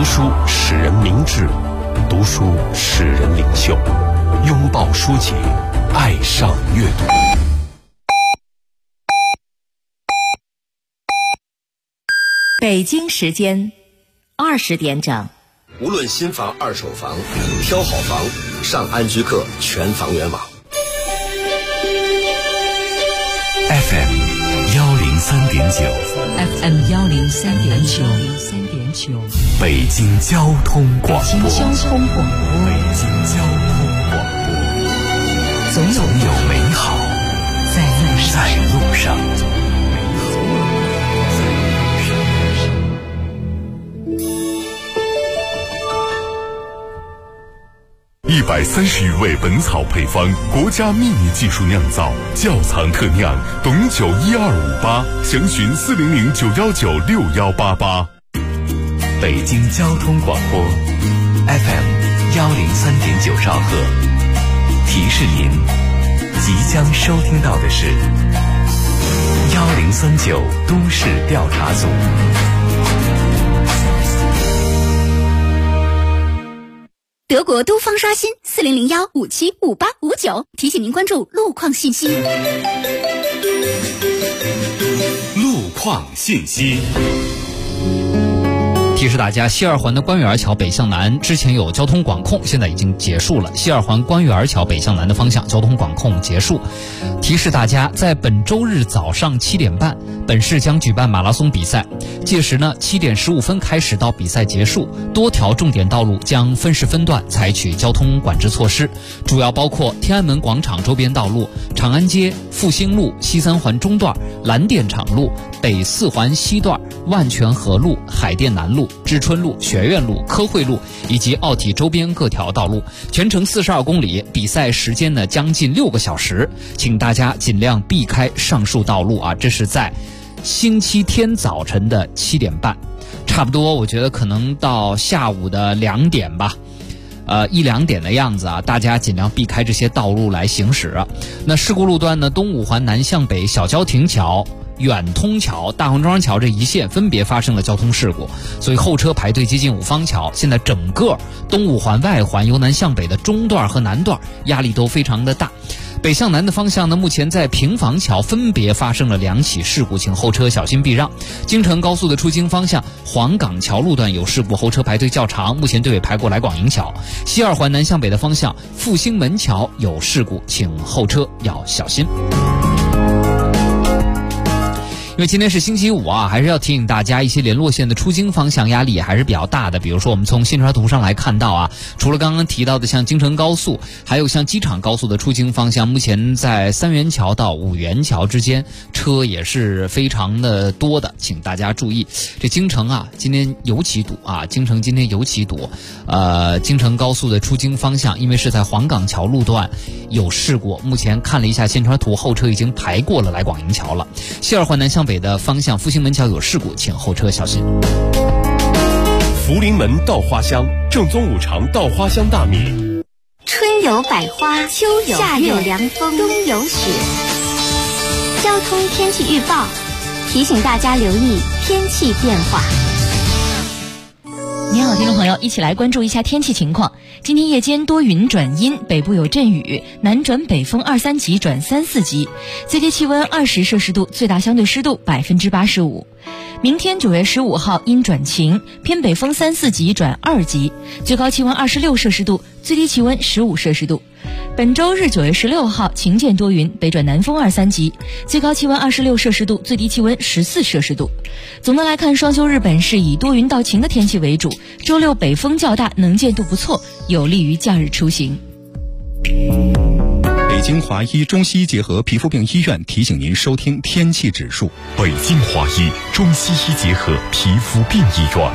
书使人明智，读书使人领袖。拥抱书籍，爱上阅读。 北京时间20点整。 无论新房、二手房，挑好房，上安居客全房源网。 FM 103.9 FM 103.9 北京交通广播。 北京交通广播。总有美好在路上。130余味本草配方，国家秘密技术酿造，窖藏特酿，董酒1258，详询400-919-6188。北京交通广播 FM 103.9兆赫，提示您即将收听到的是1039都市调查组。 德国都方刷新40015758559，提醒您关注路况信息。 路况信息。 提示大家，西二环的关园桥北向南之前有交通管控，现在已经结束了。西二环关园桥北向南的方向交通管控结束。提示大家，在本周日早上7点半，本市将举办马拉松比赛，届时呢7点15分开始到比赛结束，多条重点道路将分时分段采取交通管制措施，主要包括天安门广场周边道路、长安街、复兴路、西三环中段、蓝靛厂路、北四环西段、万泉河路、海淀南路、知春路、学院路、科汇路以及奥体周边各条道路，全程42公里，比赛时间呢将近6个小时，请大家尽量避开上述道路啊。这是在星期天早晨的7点半，差不多我觉得可能到下午的2点吧。1、2点的样子啊，大家尽量避开这些道路来行驶。那事故路段呢，东五环南向北小郊亭桥、远通桥、大红庄桥这一线分别发生了交通事故，所以后车排队接近五方桥。现在整个东五环外环由南向北的中段和南段压力都非常的大。北向南的方向呢，目前在平房桥分别发生了2起事故，请后车小心避让。京承高速的出京方向黄岗桥路段有事故，后车排队较长，目前队尾排过来广营桥。西二环南向北的方向复兴门桥有事故，请后车要小心。因为今天是星期五啊，还是要提醒大家，一些联络线的出京方向压力也还是比较大的。比如说我们从线track图上来看到啊，除了刚刚提到的像京承高速，还有像机场高速的出京方向，目前在三元桥到五元桥之间车也是非常的多的，请大家注意。这京承啊今天尤其堵啊，京承今天尤其堵。京承高速的出京方向因为是在黄岗桥路段有事故，目前看了一下线track图，后车已经排过了来广营桥了。西二环南向北的方向复兴门桥有事故，请后车小心。 福临门稻花香，正宗五常稻花香大米。 春有百花，秋有夏有凉风，冬有雪。交通天气预报提醒大家留意天气变化。 你好，听众朋友，一起来关注一下天气情况。今天夜间多云转阴，北部有阵雨，南转北风2、3级转3、4级，最低气温20摄氏度，最大相对湿度85%。明天9月15号阴转晴，偏北风3、4级转2级，最高气温26摄氏度，最低气温15摄氏度。本周日9月16号晴见多云，北转南风2、3级，最高气温26摄氏度，最低气温14摄氏度。总的来看，双休日本市以多云到晴的天气为主，周六北风较大，能见度不错，有利于假日出行。 北京华医中西医结合皮肤病医院提醒您收听天气指数。 北京华医中西医结合皮肤病医院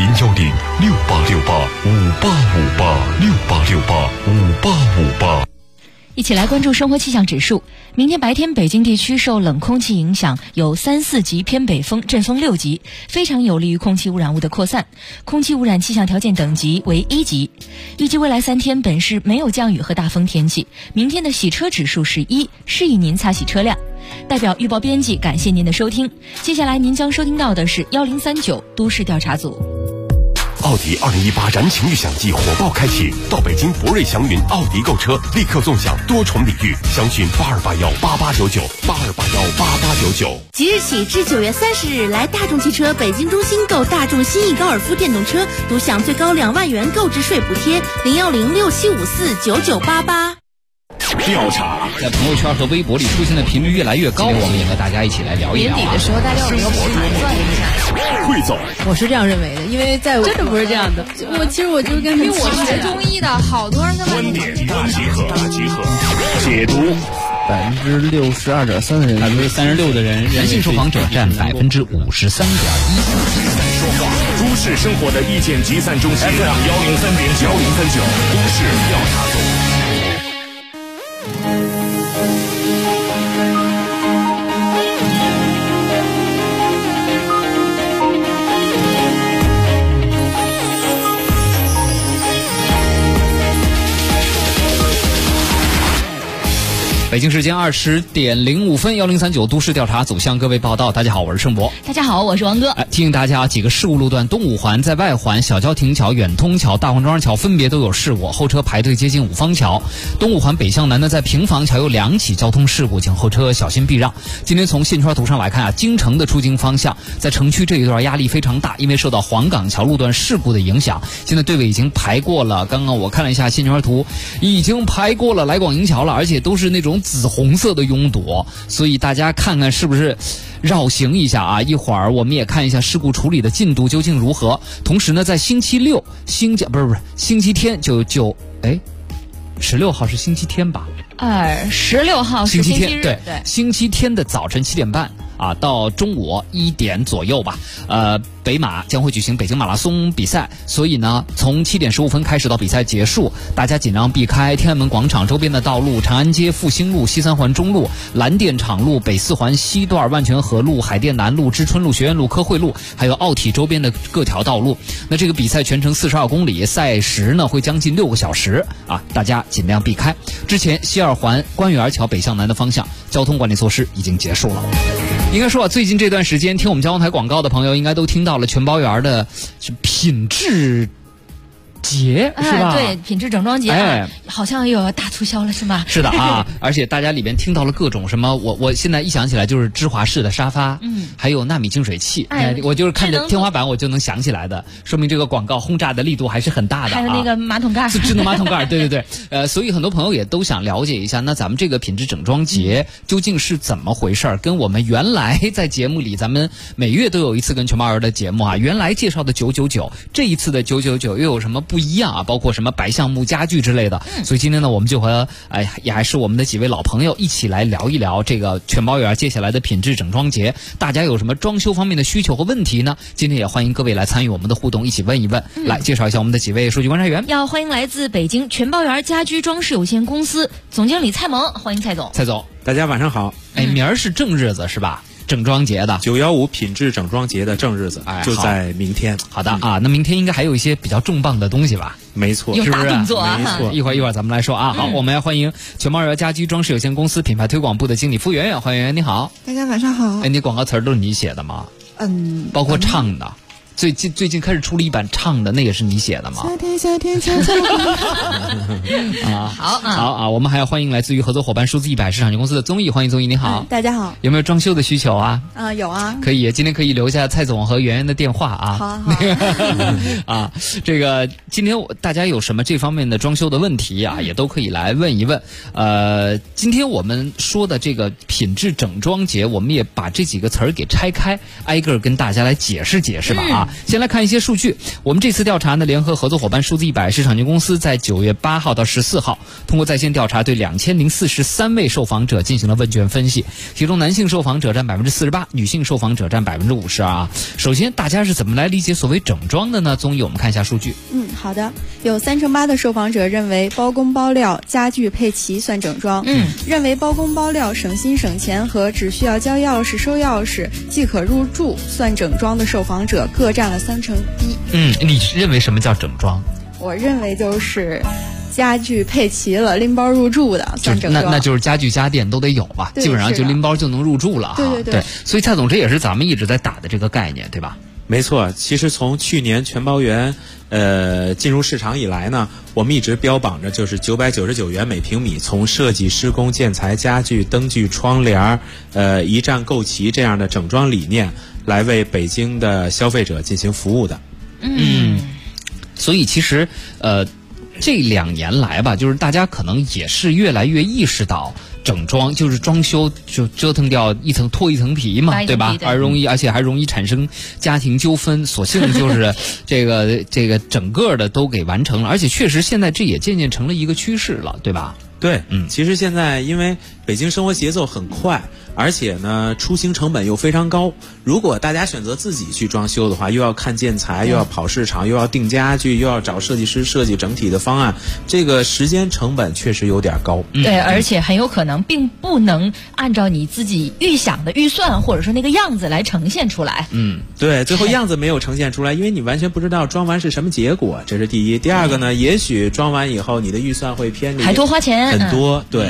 ，010-6868-5858，6868-5858。 一起来关注生活气象指数。明天白天北京地区受冷空气影响，有3、4级偏北风，阵风6级，非常有利于空气污染物的扩散，空气污染气象条件等级为1级。预计未来3天本市没有降雨和大风天气，明天的洗车指数是1，适宜您擦洗车辆。代表预报编辑感谢您的收听，接下来您将收听到的是1039都市调查组。 奥迪2018燃情预享季火爆开启，到北京博瑞祥云奥迪购车，立刻纵享多重礼遇，详询82818899，82818899。 即日起至9月30日，来大众汽车北京中心购大众新翼高尔夫电动车，独享最高2万元购置税补贴，01067549988。 调查在朋友圈和微博里出现的频率越来越高，我们也和大家一起来聊一聊。 年底的时候，大家有没有盘算一下？ 汇总， 我是这样认为的，因为在真的不是这样的。 其实我就跟因为我学中医的，好多人跟观点大集合，解读。 62.3%的人 ，36%的人，男性受访者占53.1%。 都市生活的意见集散中心 FM 103.9，都市调查组。 北京时间20:05 ，1039都市调查组向各位报道。大家好，我是盛博。 大家好，我是王哥。 提醒大家，几个事故路段：东五环在外环、小郊亭桥、远通桥、大黄庄桥分别都有事故，后车排队接近五方桥。东五环北向南呢，在平房桥有2起交通事故，请后车小心避让。今天从线圈图上来看啊，京城的出京方向在城区这一段压力非常大，因为受到黄岗桥路段事故的影响，现在队尾已经排过了。刚刚我看了一下线圈图，已经排过了来广营桥了，而且都是那种紫红色的拥堵，所以大家看看是不是绕行一下啊？一会儿我们也看一下事故处理的进度究竟如何。同时呢，在星期六、星期天16号是星期天吧 ？16号是星期日， 对，星期天的早晨7点半啊，到中午1点左右吧。北马将会举行北京马拉松比赛，所以呢，从7点15分开始到比赛结束，大家尽量避开天安门广场周边的道路、长安街、复兴路、西三环中路、蓝靛厂路、北4环西段、万泉河路、海淀南路、知春路、学院路、科汇路，还有奥体周边的各条道路。那这个比赛全程42公里，赛时呢会将近6个小时啊，大家尽量避开。之前西二环官园桥北向南的方向交通管理措施已经结束了。应该说啊，最近这段时间听我们交通台广告的朋友应该都听到了全包园的品质节，是吧？ 对，品质整装节，好像又要大促销了，是吗？ 是的啊，而且大家里边听到了各种什么，我现在一想起来就是芝华士的沙发，还有纳米净水器，我就是看着天花板我就能想起来的，说明这个广告轰炸的力度还是很大的。 还有那个马桶盖， 智能马桶盖，对，所以很多朋友也都想了解一下，那咱们这个品质整装节究竟是怎么回事儿？跟我们原来在节目里，咱们每月都有一次跟全包园的节目啊，原来介绍的999，这一次的999又有什么不一样啊？包括什么白橡木家具之类的。所以今天呢，我们就和也还是我们的几位老朋友一起来聊一聊这个全包园接下来的品质整装节，大家有什么装修方面的需求和问题呢？今天也欢迎各位来参与我们的互动，一起问一问。来介绍一下我们的几位数据观察员。 要欢迎来自北京全包园家居装饰有限公司总经理蔡萌，欢迎蔡总。 蔡总， 大家晚上好。 明儿是正日子是吧？整装节的 915品质整装节的正日子，就在明天。 好的啊，那明天应该还有一些比较重磅的东西吧？ 没错， 有大动作啊！ 没错， 一会儿咱们来说啊。好，我们要欢迎全包园家居装饰有限公司品牌推广部的经理付圆圆，欢迎圆圆，你好。 大家晚上好。 你广告词都是你写的吗？包括唱的。最近开始出了一版唱的，那也是你写的吗？ 夏天悄悄好啊！我们还要欢迎来自于合作伙伴数字100市场有限公司的综艺，欢迎综艺，你好。 大家好。 有没有装修的需求啊？ 有啊。 可以，今天可以留下蔡总和圆圆的电话啊。 好。 啊，这个今天大家有什么这方面的装修的问题啊，也都可以来问一问。今天我们说的这个品质整装节，我们也把这几个词儿给拆开，挨个跟大家来解释解释吧。先来看一些数据。我们这次调查呢，联合合作伙伴数字100市场有限公司在9月8号到14号，通过在线调查，对2043位受访者进行了问卷分析，其中男性受访者占48%，女性受访者占52%啊。首先，大家是怎么来理解所谓整装的呢？综艺我们看一下数据。 好的，有38%的受访者认为包工包料、家具配齐算整装。认为包工包料省心省钱和只需要交钥匙收钥匙即可入住算整装的受访者各占了31%。 你认为什么叫整装？ 我认为就是家具配齐了，拎包入住的算整装。 那就是家具家电都得有吧，基本上就拎包就能入住了哈。 对。 所以蔡总，这也是咱们一直在打的这个概念，对吧？ 没错，其实从去年全包园进入市场以来呢，我们一直标榜着就是999元每平米，从设计、施工、建材、家具、灯具、窗帘一站购齐这样的整装理念，来为北京的消费者进行服务的。 所以其实这2年来吧，就是大家可能也是越来越意识到，整装就是装修就折腾掉一层脱一层皮嘛，对吧？而且还容易产生家庭纠纷，索性就是这个整个的都给完成了，而且确实现在这也渐渐成了一个趋势了，对吧？ 对，其实现在因为北京生活节奏很快，而且呢出行成本又非常高，如果大家选择自己去装修的话，又要看建材，又要跑市场，又要定家具，又要找设计师设计整体的方案，这个时间成本确实有点高。 对，而且很有可能并不能按照你自己预想的预算或者说那个样子来呈现出来。 对，最后样子没有呈现出来，因为你完全不知道装完是什么结果，这是第一。第二个呢，也许装完以后你的预算会偏离， 还多花钱很多。对。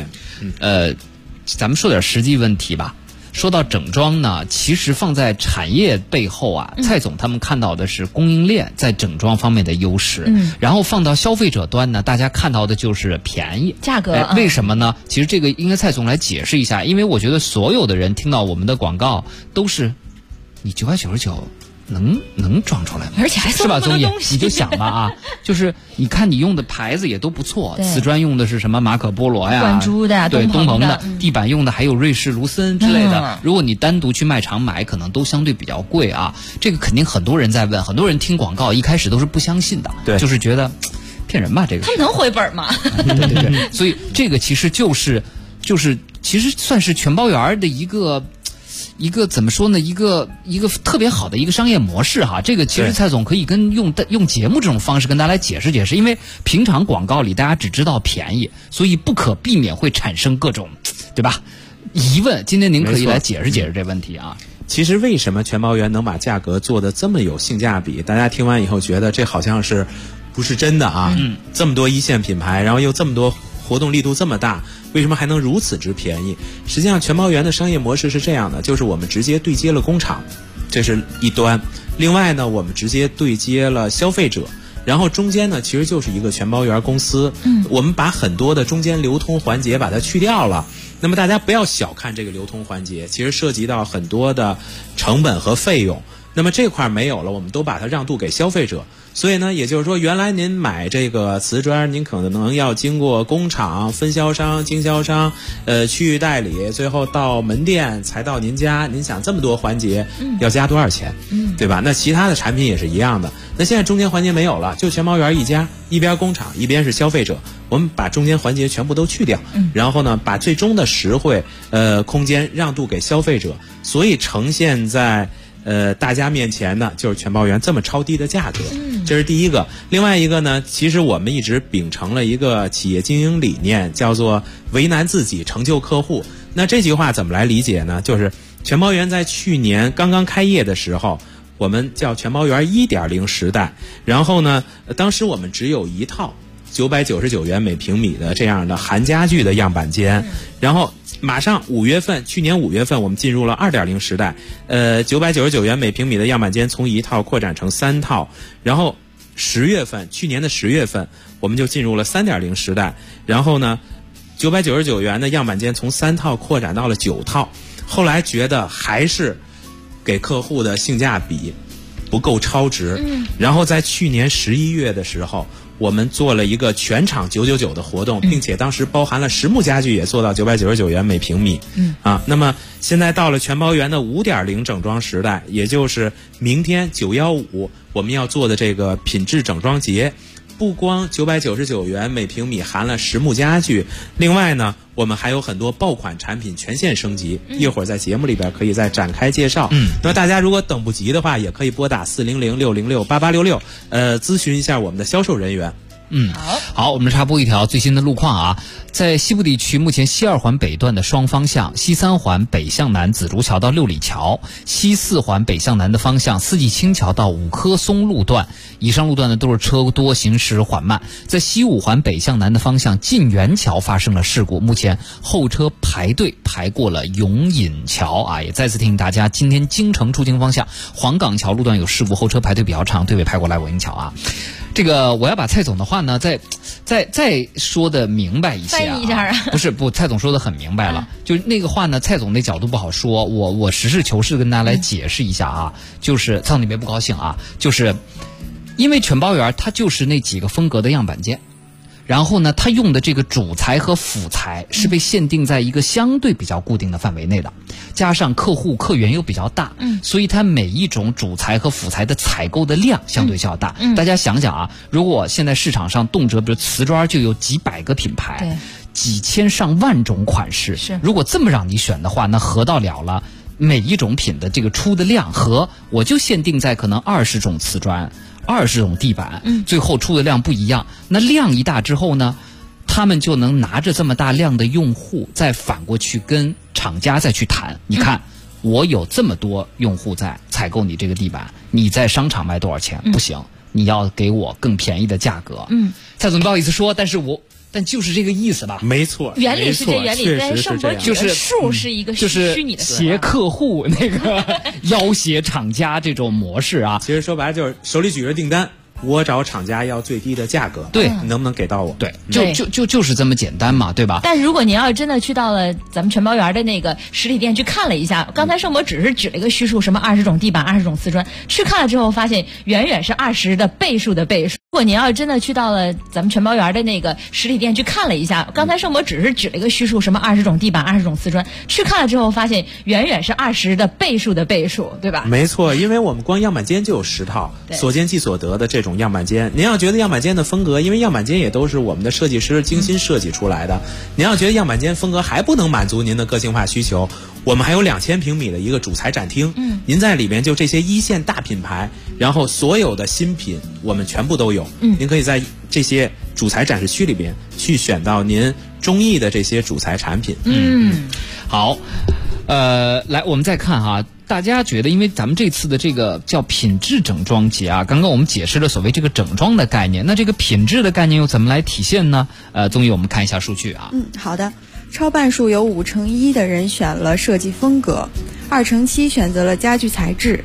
咱们说点实际问题吧。说到整装呢，其实放在产业背后啊，蔡总他们看到的是供应链在整装方面的优势，然后放到消费者端呢，大家看到的就是便宜价格。 为什么呢？其实这个应该蔡总来解释一下，因为我觉得所有的人听到我们的广告都是你999能装出来吗？ 而且还是吧，宗毅？你就想吧啊，就是你看你用的牌子也都不错，瓷砖用的是什么马可波罗呀、 关珠的呀、 对，东鹏的， 地板用的还有瑞士卢森之类的。如果你单独去卖场买，可能都相对比较贵啊。这个肯定很多人在问，很多人听广告一开始都是不相信的，对，就是觉得骗人吧，这个他们能回本吗？ 对，所以这个其实就是其实算是全包园的一个怎么说呢？一个特别好的一个商业模式哈。这个其实蔡总可以用节目这种方式跟大家来解释解释，因为平常广告里大家只知道便宜，所以不可避免会产生各种，对吧？疑问。今天您可以来解释解释这问题啊。 其实为什么全包园能把价格做得这么有性价比？大家听完以后觉得这好像是不是真的啊？这么多一线品牌，然后又这么多活动力度这么大，为什么还能如此之便宜？实际上全包园的商业模式是这样的，就是我们直接对接了工厂，这是一端，另外呢我们直接对接了消费者，然后中间呢其实就是一个全包园公司。我们把很多的中间流通环节把它去掉了。那么大家不要小看这个流通环节，其实涉及到很多的成本和费用，那么这块没有了，我们都把它让渡给消费者。所以呢，也就是说，原来您买这个瓷砖，您可能要经过工厂、分销商、经销商、区域代理，最后到门店才到您家。您想这么多环节，要加多少钱？对吧？那其他的产品也是一样的。那现在中间环节没有了，就全包园一家，一边工厂，一边是消费者。我们把中间环节全部都去掉，然后呢，把最终的实惠空间让渡给消费者，所以呈现在大家面前呢，就是全包园这么超低的价格，这是第一个。另外一个呢，其实我们一直秉承了一个企业经营理念，叫做为难自己，成就客户。那这句话怎么来理解呢？就是全包园在去年刚刚开业的时候，我们叫全包园 1.0 时代，然后呢，当时我们只有一套999元每平米的这样的含家具的样板间，然后马上去年5月份我们进入了 2.0 时代，999元每平米的样板间从一套扩展成3套，然后去年的10月份我们就进入了 3.0 时代，然后呢999元的样板间从3套扩展到了9套，后来觉得还是给客户的性价比不够超值，然后在去年11月的时候，我们做了一个全场999的活动，并且当时包含了实木家具也做到999元每平米。那么现在到了全包园的 5.0 整装时代，也就是明天915我们要做的这个品质整装节，不光999元每平米含了实木家具，另外呢我们还有很多爆款产品全线升级，一会儿在节目里边可以再展开介绍。那大家如果等不及的话，也可以拨打400-606-8866，咨询一下我们的销售人员。 好，我们插播一条最新的路况啊，在西部地区，目前西2环北段的双方向，西3环北向南紫竹桥到六里桥，西4环北向南的方向，四季青桥到五棵松路段，以上路段呢都是车多，行驶缓慢。在西5环北向南的方向，晋源桥发生了事故，目前后车排队排过了永引桥啊，也再次提醒大家，今天京城出京方向黄岗桥路段有事故，后车排队比较长，队尾排过来永引桥啊。这个我要把蔡总的话呢再说的明白一些翻译一下啊。 不，蔡总说的很明白了，就那个话呢，蔡总那角度不好说，我实事求是跟大家来解释一下啊，就是蔡总你别不高兴啊，就是因为全包圆它就是那几个风格的样板间。然后呢，它用的这个主材和辅材是被限定在一个相对比较固定的范围内的，加上客源又比较大，所以它每一种主材和辅材的采购的量相对较大。大家想想啊，如果现在市场上动辄比如瓷砖就有几百个品牌，几千上万种款式，如果这么让你选的话，那合到了每一种品的这个出的量和我就限定在可能20种瓷砖。20种地板，最后出的量不一样。那量一大之后呢，他们就能拿着这么大量的用户，再反过去跟厂家再去谈。你看，我有这么多用户在采购你这个地板，你在商场卖多少钱？不行，你要给我更便宜的价格。蔡总不好意思说，但就是这个意思吧？ 没错， 原理是这原理，但是上博就是数是一个虚拟的， 挟客户那个要挟厂家这种模式啊。 其实说白了就是手里举着订单，我找厂家要最低的价格， 对， 你能不能给到我？ 对，就是这么简单嘛，对吧？ 但如果您要是真的去到了咱们全包圆的那个实体店去看了一下，刚才盛博只是举了一个虚数，什么20种地板、20种瓷砖，去看了之后发现远远是20的倍数的倍数。如果您要是真的去到了咱们全包圆的那个实体店去看了一下，刚才盛博只是举了一个虚数，什么20种地板、20种瓷砖，去看了之后发现远远是20的倍数的倍数，对吧？ 没错，因为我们光样板间就有10套，所见即所得的这种样板间。您要觉得样板间的风格，因为样板间也都是我们的设计师精心设计出来的，您要觉得样板间风格还不能满足您的个性化需求，我们还有2000平米的一个主材展厅，您在里面就这些一线大品牌，然后所有的新品我们全部都有，您可以在这些主材展示区里边去选到您中意的这些主材产品。 好，来我们再看哈。大家觉得，因为咱们这次的这个叫品质整装节啊，刚刚我们解释了所谓这个整装的概念，那这个品质的概念又怎么来体现呢？综艺我们看一下数据啊。 好的。超半数有5%的人选了设计风格，2%选择了家具材质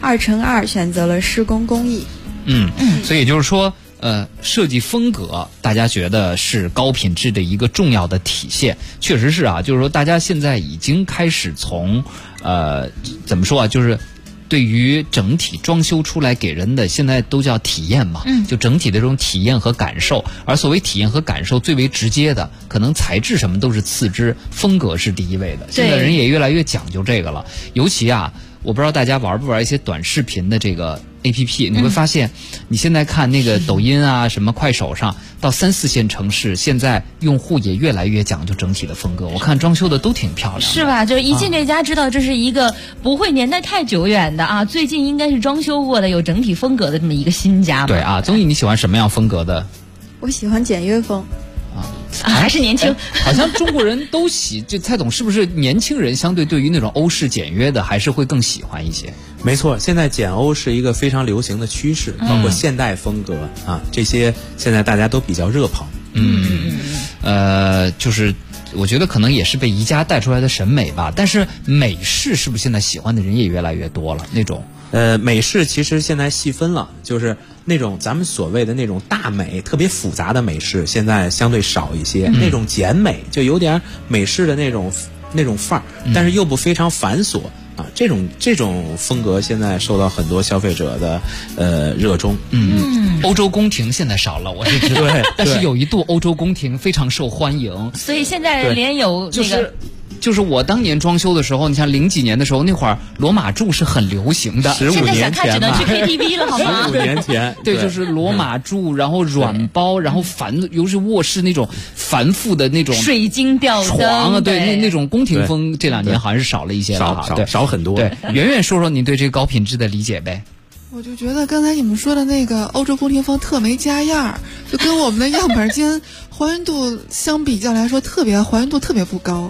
，2%选择了施工工艺。 所以也就是说，设计风格大家觉得是高品质的一个重要的体现，确实是啊，就是说大家现在已经开始从怎么说啊，就是对于整体装修出来给人的现在都叫体验嘛，就整体的这种体验和感受，而所谓体验和感受最为直接的，可能材质什么都是次之，风格是第一位的。现在人也越来越讲究这个了，尤其啊，我不知道大家玩不玩一些短视频的这个APP， 你会发现，你现在看那个抖音啊，什么快手上，到3、4线城市，现在用户也越来越讲究整体的风格。我看装修的都挺漂亮的， 是吧？就是一进这家知道这是一个不会年代太久远的啊，最近应该是装修过的，有整体风格的这么一个新家。 对啊，综艺你喜欢什么样风格的？ 我喜欢简约风。 还是年轻， 好像中国人都就蔡总是不是年轻人相对对于那种欧式简约的还是会更喜欢一些？ 没错，现在简欧是一个非常流行的趋势，包括现代风格啊，这些现在大家都比较热捧。 就是我觉得可能也是被宜家带出来的审美吧，但是美式是不是现在喜欢的人也越来越多了？那种美式其实现在细分了，就是那种咱们所谓的那种大美特别复杂的美式现在相对少一些，那种简美就有点美式的那种范儿，但是又不非常繁琐啊，这种风格现在受到很多消费者的热衷。 欧洲宫廷现在少了，我是知道，但是有一度欧洲宫廷非常受欢迎， 所以现在连有那个。 就是我当年装修的时候，你像00几年的时候，那会儿罗马柱是很流行的。 15年前，现在想看只能去 KTV 了，好吗 ？15年前， 对，就是罗马柱，然后软包，然后尤其是卧室那种繁复的那种水晶吊床啊，对，那种宫廷风，这2年好像是少了一些了， 少很多。 对，圆圆说说你对这个高品质的理解呗。 我就觉得刚才你们说的那个欧洲宫廷风特没家样儿，就跟我们的样板间还原度相比较来说，还原度特别不高。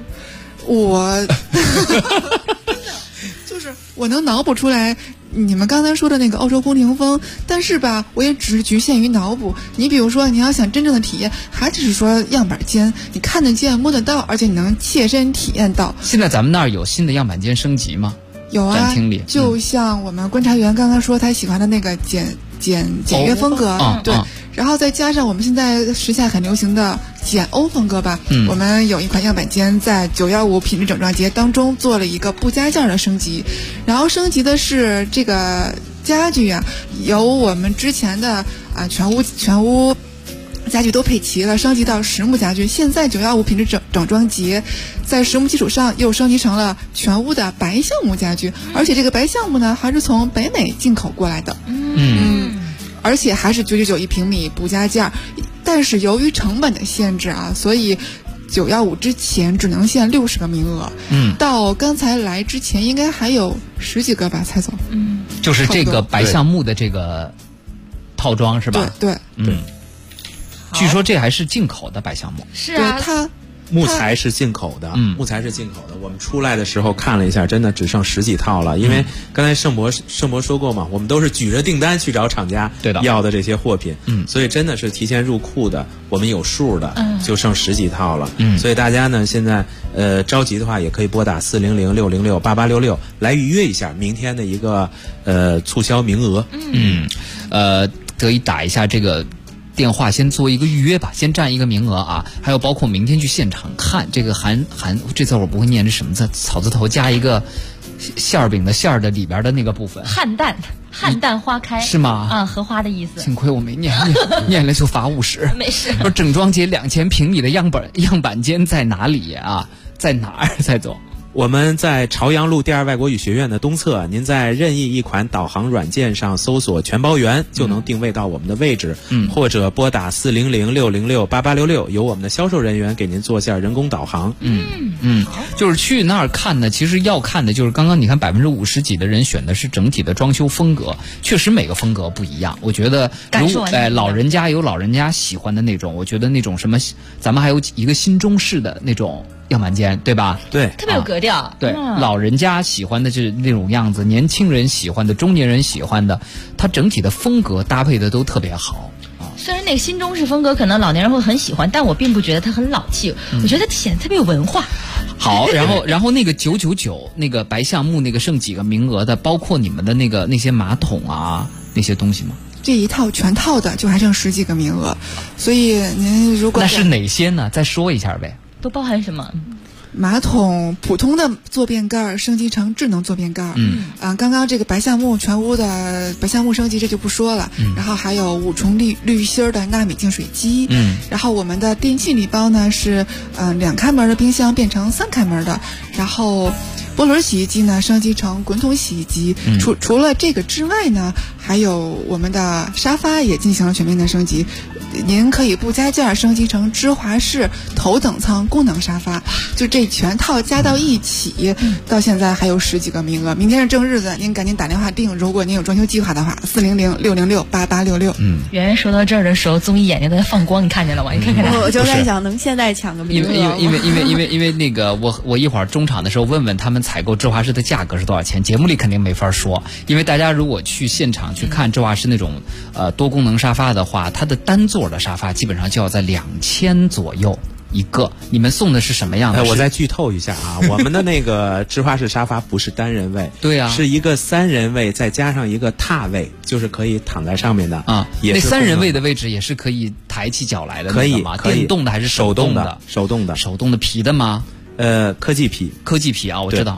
就是我能脑补出来你们刚才说的那个欧洲宫廷风，但是吧，我也只是局限于脑补。你比如说，你要想真正的体验，还只是说样板间，你看得见、摸得到，而且你能切身体验到。 现在咱们那儿有新的样板间升级吗？ 有啊， 展厅里就像我们观察员刚刚说他喜欢的那个简约风格，对，然后再加上我们现在时下很流行的简欧风格吧，我们有一款样板间在915品质整装节当中做了一个不加件的升级，然后升级的是这个家具啊，由我们之前的全屋家具都配齐了，升级到实木家具。现在915品质整装节在实木基础上又升级成了全屋的白橡木家具，而且这个白橡木呢还是从北美进口过来的，而且还是999一平米不加价。但是由于成本的限制啊，所以915之前只能限60个名额，到刚才来之前应该还有10几个吧，蔡总。 就是这个白橡木的这个套装是吧？ 对， 据说这还是进口的白橡木。 是啊， 它木材是进口的，木材是进口的。我们出来的时候看了一下，真的只剩10几套了。因为刚才盛博说过嘛，我们都是举着订单去找厂家要的这些货品，所以真的是提前入库的，我们有数的，就剩10几套了。所以大家呢现在着急的话，也可以拨打400-606-8866来预约一下明天的一个促销名额。 可以打一下这个电话先做一个预约吧，先占一个名额啊。还有包括明天去现场看这个这字我不会念，这什么字？草字头加一个馅儿饼的馅儿的里边的那个部分。 汉旦花开是吗？ 啊，荷花的意思。 幸亏我没念了就罚50。 没事。 说整装节2000平米的样板间在哪里啊？在哪儿，蔡总？ 我们在朝阳路第2外国语学院的东侧，您在任意一款导航软件上搜索全包园，就能定位到我们的位置，或者拨打400-606-8866，由我们的销售人员给您做下人工导航。 就是去那儿看呢，其实要看的就是刚刚你看50%几的人选的是整体的装修风格，确实每个风格不一样。我觉得老人家有老人家喜欢的那种，我觉得那种什么，咱们还有一个新中式的那种样板间，对吧？ 对， 特别有格调。 对，老人家喜欢的就是那种样子，年轻人喜欢的，中年人喜欢的，它整体的风格搭配的都特别好。 虽然那个新中式风格可能老年人会很喜欢，但我并不觉得它很老气，我觉得显得特别有文化。 好，然后那个999那个白橡木那个剩几个名额的，包括你们的那些马桶啊那些东西吗？ 这一套全套的就还剩10几个名额，所以您如果那是哪些呢？再说一下呗。 都包含什么？ 马桶普通的坐便盖升级成智能坐便盖，刚刚这个白橡木全屋的白橡木升级这就不说了，然后还有5重滤芯的纳米净水机，然后我们的电器礼包呢是2开门的冰箱变成3开门的，然后波轮洗衣机呢升级成滚筒洗衣机，除了这个之外呢，还有我们的沙发也进行了全面的升级，您可以不加价升级成芝华士头等舱功能沙发，就这全套加到一起，到现在还有10几个名额。明天是正日子，您赶紧打电话订。如果您有装修计划的话，400-606-8866。 圆圆说到这儿的时候，综艺眼睛在放光，你看见了吗？你看看。 我就在想，能现在抢个名额？ 因为那个我一会儿中场的时候问问他们采购芝华士的价格是多少钱，节目里肯定没法说，因为大家如果去现场去看芝华士那种多功能沙发的话，它的单座的沙发基本上就要在2000左右一个。你们送的是什么样的？ 我再剧透一下啊，我们的那个芝华士沙发不是单人位， 对啊， 是一个3人位再加上一个踏位，就是可以躺在上面的啊。那3人位的位置也是可以抬起脚来的， 可以吗？电动的还是手动的？ 手动的皮的吗？ 科技皮啊，我知道，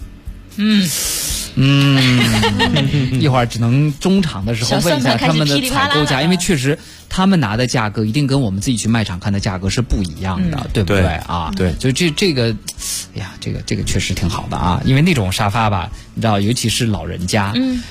一会儿只能中场的时候问一下他们的采购价，因为确实他们拿的价格一定跟我们自己去卖场看的价格是不一样的，对不对啊？ 对， 就这个，哎呀，这个确实挺好的啊，因为那种沙发吧，你知道，尤其是老人家，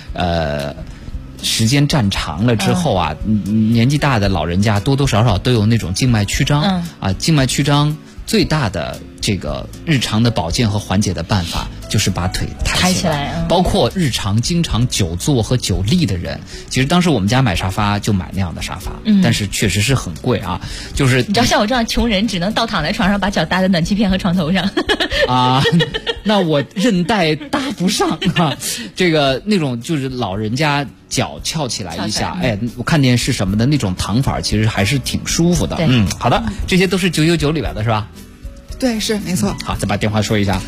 时间站长了之后啊，年纪大的老人家多多少少都有那种静脉曲张，静脉曲张最大的这个日常的保健和缓解的办法就是把腿抬起来，包括日常经常久坐和久立的人。其实当时我们家买沙发就买那样的沙发，但是确实是很贵啊。就是你知道像我这样穷人只能倒躺在床上，把脚搭在暖气片和床头上啊，那我韧带搭不上啊。这个那种就是老人家脚翘起来一下，哎，我看电视什么的那种躺法，其实还是挺舒服的。好的，这些都是999里边的是吧？ 对，是没错。 好，再把电话说一下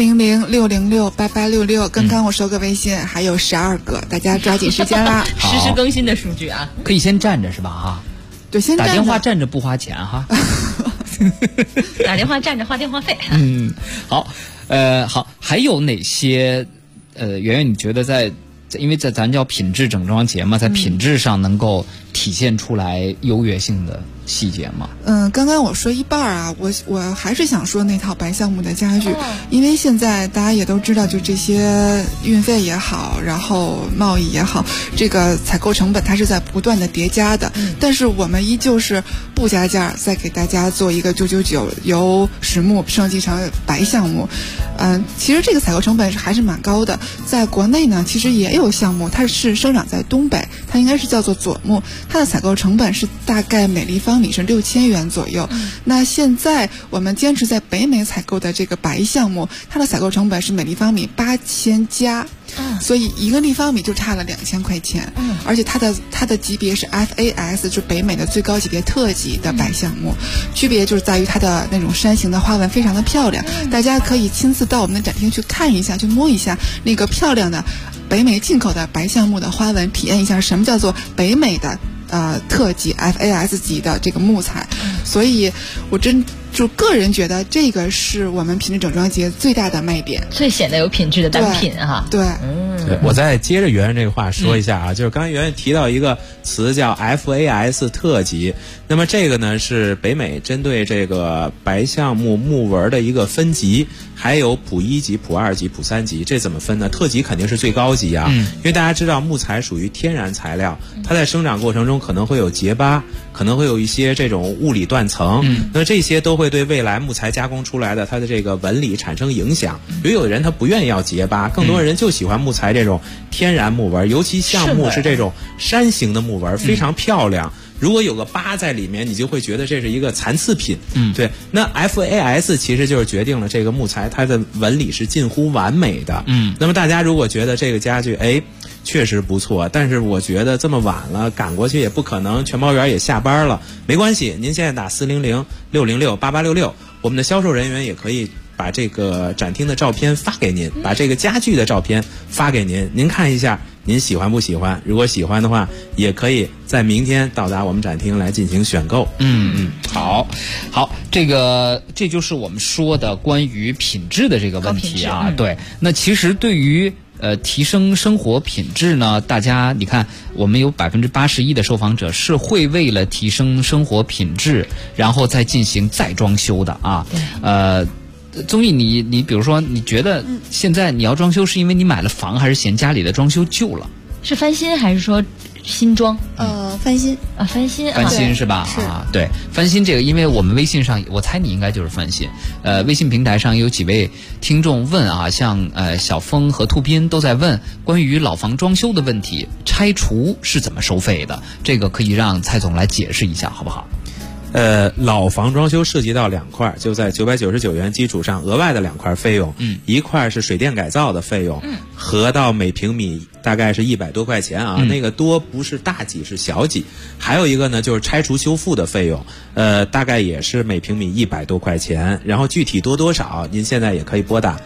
：400-606-8866。刚刚我收个微信，还有12个，大家抓紧时间啦！ 实时更新的数据啊， 可以先站着是吧？哈， 对，先站着。 打电话站着不花钱哈。 打电话站着花电话费。 好，好，还有哪些？圆圆，你觉得因为咱叫品质整装节嘛，在品质上能够体现出来优越性的细节吗？ 刚刚我说一半啊，我还是想说那套白橡木的家具，因为现在大家也都知道，就这些运费也好，然后贸易也好，这个采购成本它是在不断的叠加的，但是我们依旧是不加价，再给大家做一个999，由实木升级成白橡木。其实这个采购成本还是蛮高的，在国内呢，其实也有项目，它是生长在东北，它应该是叫做左木，它的采购成本是大概每立方米是6000元左右。那现在我们坚持在北美采购的这个白橡木，它的采购成本是每立方米8000加，所以1个立方米就差了2000块钱。而且它的级别是 FAS， 就是北美的最高级别特级的白橡木，区别就是在于它的那种山形的花纹非常的漂亮，大家可以亲自到我们的展厅去看一下，去摸一下那个漂亮的北美进口的白橡木的花纹，体验一下什么叫做北美的特级 FAS 级的这个木材。所以我就个人觉得这个是我们品质整装节最大的卖点， 最显得有品质的单品哈。 对， 我再接着圆圆这个话说一下啊，就是刚才圆圆提到一个词叫 FAS 特级，那么这个呢是北美针对这个白橡木木纹的一个分级，还有普1级、普2级、普3级，这怎么分呢？特级肯定是最高级啊，因为大家知道木材属于天然材料，它在生长过程中可能会有结疤，可能会有一些这种物理断层，那这些都会对未来木材加工出来的它的这个纹理产生影响。有的人他不愿意要结疤，更多人就喜欢木材这种天然木纹，尤其橡木是这种山形的木纹，非常漂亮。如果有个疤在里面，你就会觉得这是一个残次品。对。那 FAS 其实就是决定了这个木材它的纹理是近乎完美的。那么大家如果觉得这个家具确实不错，但是我觉得这么晚了赶过去也不可能，全包员也下班了，没关系，您现在打400-606-8866，我们的销售人员也可以把这个展厅的照片发给您，把这个家具的照片发给您，您看一下您喜欢不喜欢，如果喜欢的话也可以在明天到达我们展厅来进行选购。 好，这就是我们说的关于品质的这个问题啊。对，那其实对于提升生活品质呢，大家你看，我们有81%的受访者是会为了提升生活品质，然后再进行再装修的啊。综艺你比如说，你觉得现在你要装修，是因为你买了房，还是嫌家里的装修旧了？ 是翻新还是说新装？ 翻新啊，翻新是吧？ 是啊，对，翻新这个，因为我们微信上，我猜你应该就是翻新。微信平台上有几位听众问啊，像小峰和兔斌都在问关于老房装修的问题，拆除是怎么收费的？这个可以让蔡总来解释一下，好不好？ 老房装修涉及到2块，就在999元基础上额外的2块费用，一块是水电改造的费用，合到每平米大概是100多块钱啊，那个多不是大几是小几，还有一个呢就是拆除修复的费用，大概也是每平米100多块钱，然后具体多少，您现在也可以拨打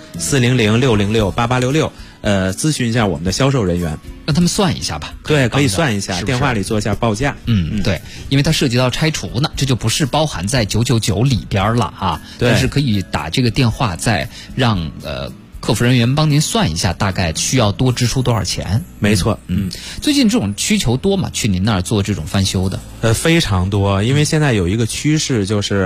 400-606-8866，咨询一下我们的销售人员， 让他们算一下吧。 对，可以算一下，电话里做一下报价。 对，因为它涉及到拆除呢，这就不是包含在999里边了啊。 对， 但是可以打这个电话，再让客服人员帮您算一下，大概需要多支出多少钱。 没错。 最近这种需求多吗？去您那儿做这种翻修的？ 非常多，因为现在有一个趋势就是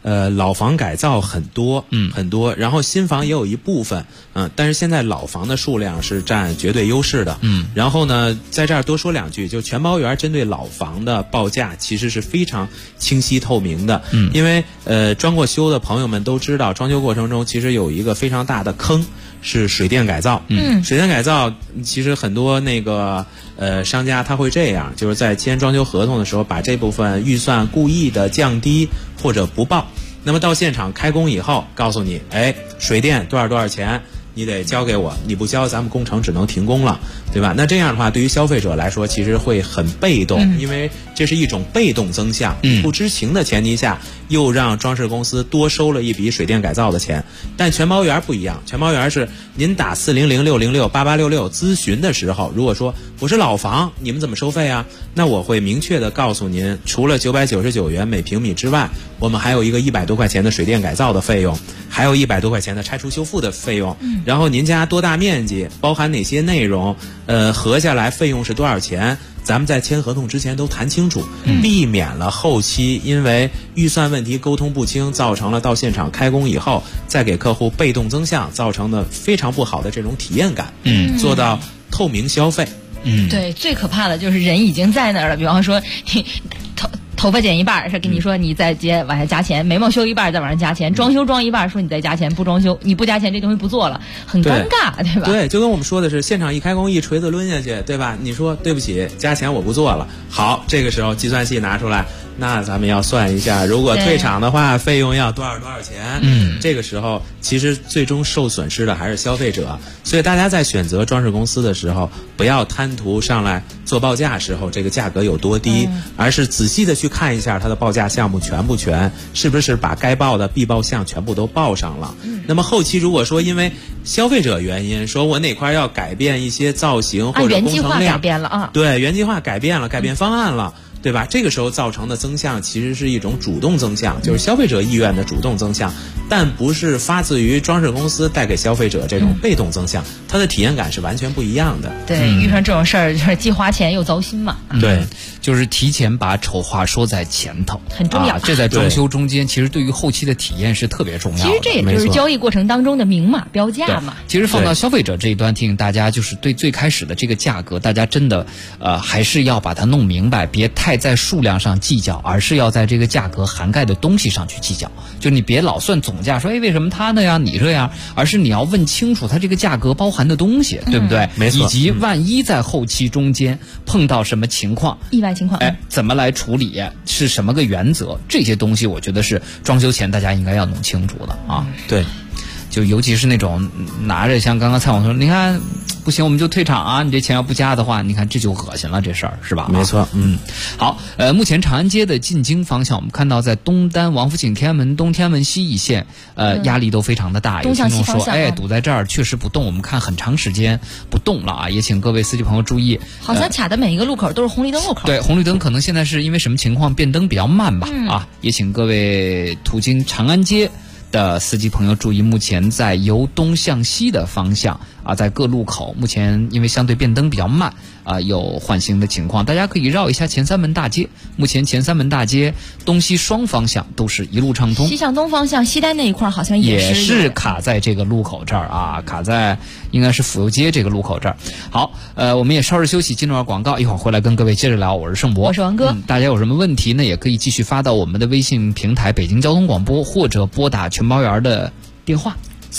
老房改造很多，很多，然后新房也有一部分，但是现在老房的数量是占绝对优势的，然后呢，在这儿多说两句，就全包园针对老房的报价其实是非常清晰透明的，因为装过修的朋友们都知道，装修过程中其实有一个非常大的坑是水电改造，水电改造其实很多那个商家他会这样，就是在签装修合同的时候把这部分预算故意的降低或者不报，那么到现场开工以后告诉你，水电多少钱你得交给我，你不交咱们工程只能停工了，对吧？那这样的话对于消费者来说其实会很被动，因为这是一种被动增项，不知情的前提下又让装饰公司多收了一笔水电改造的钱。但全包园不一样，全包园是您打400-606-8866咨询的时候，如果说我是老房，你们怎么收费啊？那我会明确的告诉您，除了999元每平米之外，我们还有一个100多块钱的水电改造的费用，还有100多块钱的拆除修复的费用，然后您家多大面积，包含哪些内容，合下来费用是多少钱，咱们在签合同之前都谈清楚，避免了后期因为预算问题沟通不清，造成了到现场开工以后再给客户被动增项，造成的非常不好的这种体验感，做到透明消费。 对，最可怕的就是人已经在那儿了，比方说头发剪一半是跟你说你再往下加钱，眉毛修一半再往上加钱，装修装一半说你再加钱，不装修你不加钱这东西不做了，很尴尬，对吧？ 对，就跟我们说的是现场一开工一锤子抡下去，对吧？你说对不起，加钱我不做了。好，这个时候计算器拿出来，那咱们要算一下，如果退场的话费用要多少钱，这个时候其实最终受损失的还是消费者。所以大家在选择装饰公司的时候，不要贪图上来做报价时候这个价格有多低，而是仔细的去看一下它的报价项目全不全，是不是把该报的必报项全部都报上了。那么后期如果说因为消费者原因，说我哪块要改变一些造型或者工程量， 原计划改变了啊， 对，原计划改变了，改变方案了，对吧？这个时候造成的增项其实是一种主动增项，就是消费者意愿的主动增项，但不是发自于装饰公司带给消费者这种被动增项，它的体验感是完全不一样的。 对，遇上这种事儿就是既花钱又糟心嘛。 对，就是提前把丑话说在前头， 很重要。 这在装修中间其实对于后期的体验是特别重要的。 其实这也就是交易过程当中的明码标价嘛。 其实放到消费者这一端，提醒大家就是对最开始的这个价格，大家真的还是要把它弄明白，别太在数量上计较，而是要在这个价格涵盖的东西上去计较。就你别老算总价，说为什么他那样你这样，而是你要问清楚它这个价格包含的东西，对不对？ 没错。 以及万一在后期中间碰到什么情况， 意外情况， 怎么来处理，是什么个原则，这些东西我觉得是装修前大家应该要弄清楚的啊。 对。 就尤其是那种拿着像刚刚蔡总说，你看不行我们就退场啊，你这钱要不加的话，你看这就恶心了，这事儿是吧？ 没错。 好，目前长安街的进京方向，我们看到在东单、王府井、天安门东、天安门西一线，压力都非常的大。有听众说，堵在这儿确实不动，我们看很长时间不动了啊，也请各位司机朋友注意。 好像卡的每一个路口都是红绿灯路口。 对，红绿灯可能现在是因为什么情况变灯比较慢吧？也请各位途经长安街的司机朋友注意，目前在由东向西的方向在各路口目前因为相对变灯比较慢有缓行的情况，大家可以绕一下前三门大街。目前前三门大街东西双方向都是一路畅通， 西向东方向西单那一块好像也是卡在这个路口这儿卡在应该是府右街这个路口这儿。好，我们也稍事休息，进入广告，一会儿回来跟各位接着聊。我是盛博， 我是王哥。 大家有什么问题呢？也可以继续发到我们的微信平台北京交通广播，或者拨打全包园的电话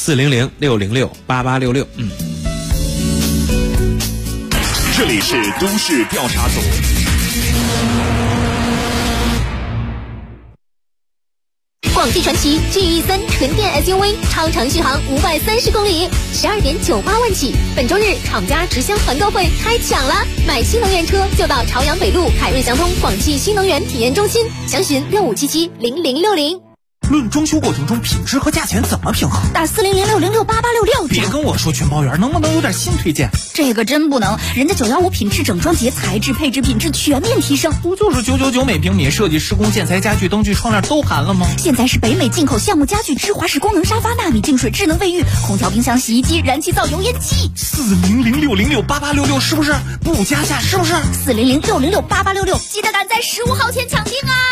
400-606-8866。 这里是都市调查组。 广汽传祺 GE3 纯电 SUV 超长续航530公里，12.98万起。本周日厂家直销团购会开抢了，买新能源车就到朝阳北路凯瑞祥通广汽新能源体验中心，详询65770060。 论装修过程中品质和价钱怎么平衡？ 打400-606-8866。 别跟我说全包园，能不能有点新推荐？ 这个真不能，人家915品质整装节，材质配置品质全面提升。 不就是999每平米，设计施工建材家具灯具窗帘都含了吗？ 现在是北美进口橡木家具、芝华士功能沙发、纳米净水、智能卫浴、空调、冰箱、洗衣机、燃气灶、油烟机。 400-606-8866是不是？不加价是不是？ 400-606-8866，记得赶在15号前抢订啊！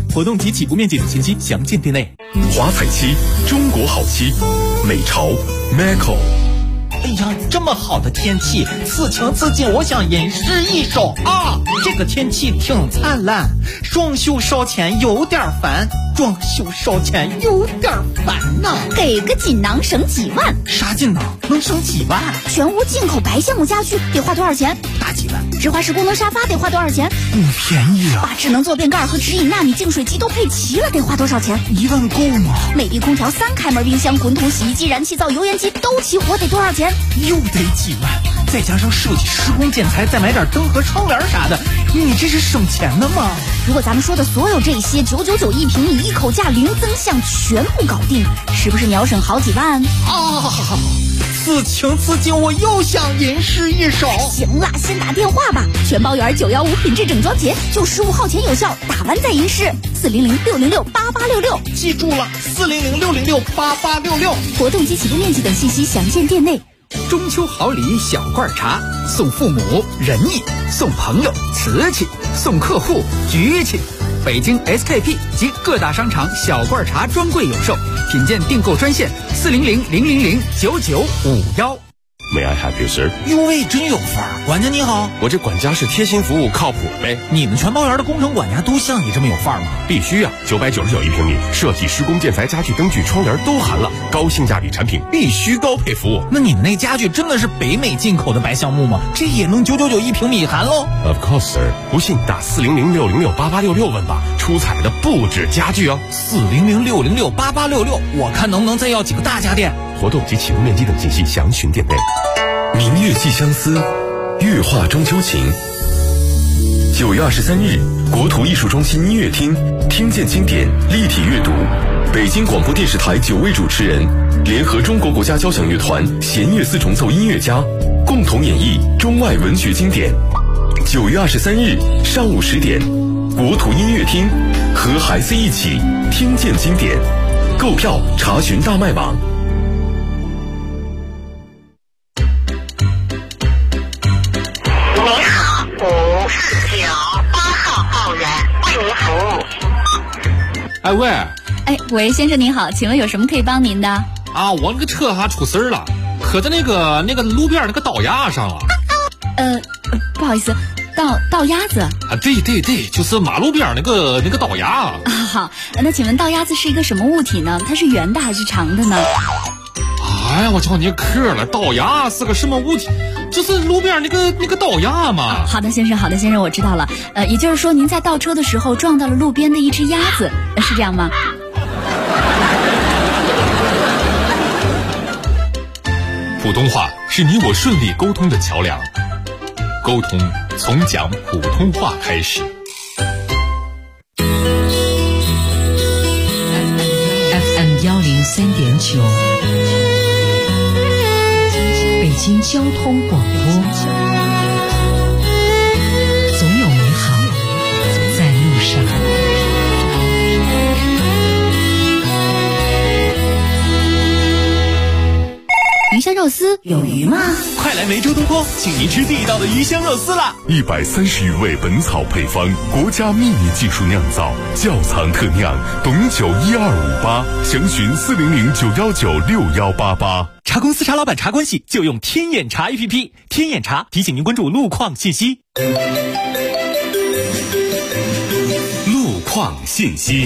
活动及起步面积等信息详见店内。 华彩漆，中国好漆，美潮 Maco。 哎呀，这么好的天气，此情此景，我想吟诗一首啊！这个天气挺灿烂，装修烧钱有点烦，装修烧钱有点烦呐。 给个锦囊省几万？ 啥锦囊能省几万？ 全屋进口白橡木家具得花多少钱？ 大几万。 直滑式功能沙发得花多少钱？ 不便宜啊！ 把智能坐便盖和直饮纳米净水机都配齐了，得花多少钱 ？1万够吗？ 美的空调、3开门冰箱、滚筒洗衣机、燃气灶、油烟机都齐活，得多少钱？ 又得几万，再加上设计、施工、建材，再买点灯和窗帘啥的，你这是省钱的吗？ 如果咱们说的所有这些999一平米，一口价零增项全部搞定，是不是秒省好几万啊？此情此景，我又想吟诗一首。 行了，先打电话吧，全包圆915品质整装节，就15号前有效，打完再吟诗。400-606-8866， 记住了，400-606-8866。 活动及起步面积等信息详见店内。 中秋好礼小罐茶，送父母仁义，送朋友瓷器，送客户局气。北京 SKP 及各大商场小罐茶专柜有售，品鉴订购专线400-000-9951。 May I help you, sir？ 哟喂，真有范儿！管家你好， 我这管家是贴心服务，靠谱呗。 你们全包园的工程管家都像你这么有范儿吗？ 必须啊！999一平米，设计、施工、建材、家具、灯具、窗帘都含了，高性价比产品必须高配服务。 那你们那家具真的是北美进口的白橡木吗？这也能999一平米含喽 ？Of course, sir。不信打400-606-8866问吧，出彩的不止家具哦。 400-606-8866，我看能不能再要几个大家电。 活动及起步面积等信息详询店内。 明月寄相思，月画中秋情。9月23日，国土艺术中心音乐厅听见经典立体阅读，北京广播电视台9位主持人联合中国国家交响乐团弦乐四重奏音乐家共同演绎中外文学经典。9月23日上午10点，国土音乐厅和孩子一起听见经典。购票查询大麦网。 哎喂， 喂，先生您好，请问有什么可以帮您的？ 啊，我那个车出事儿了，磕在那个路边那个道牙上了。 不好意思，道鸭子啊？ 对，就是马路边那个道牙。 好，那请问道鸭子是一个什么物体呢？它是圆的还是长的呢？ 哎呀，我叫你磕了，道牙是个什么物体？就是路边那个道牙嘛。 好的，先生，我知道了。也就是说，您在倒车的时候撞到了路边的一只鸭子，是这样吗？ 普通话是你我顺利沟通的桥梁，沟通从讲普通话开始。 FM 103.9，北京交通广播，总有美好在路上。 鱼香肉丝有鱼吗？ 快来梅州东坡，请您吃地道的鱼香肉丝啦 ！130余味本草配方，国家秘密技术酿造，窖藏特酿，董酒12588，详询400-919-6188。 茶公司茶老板茶关系就用天眼茶 APP， 天眼茶提醒您关注路况信息。 路况信息。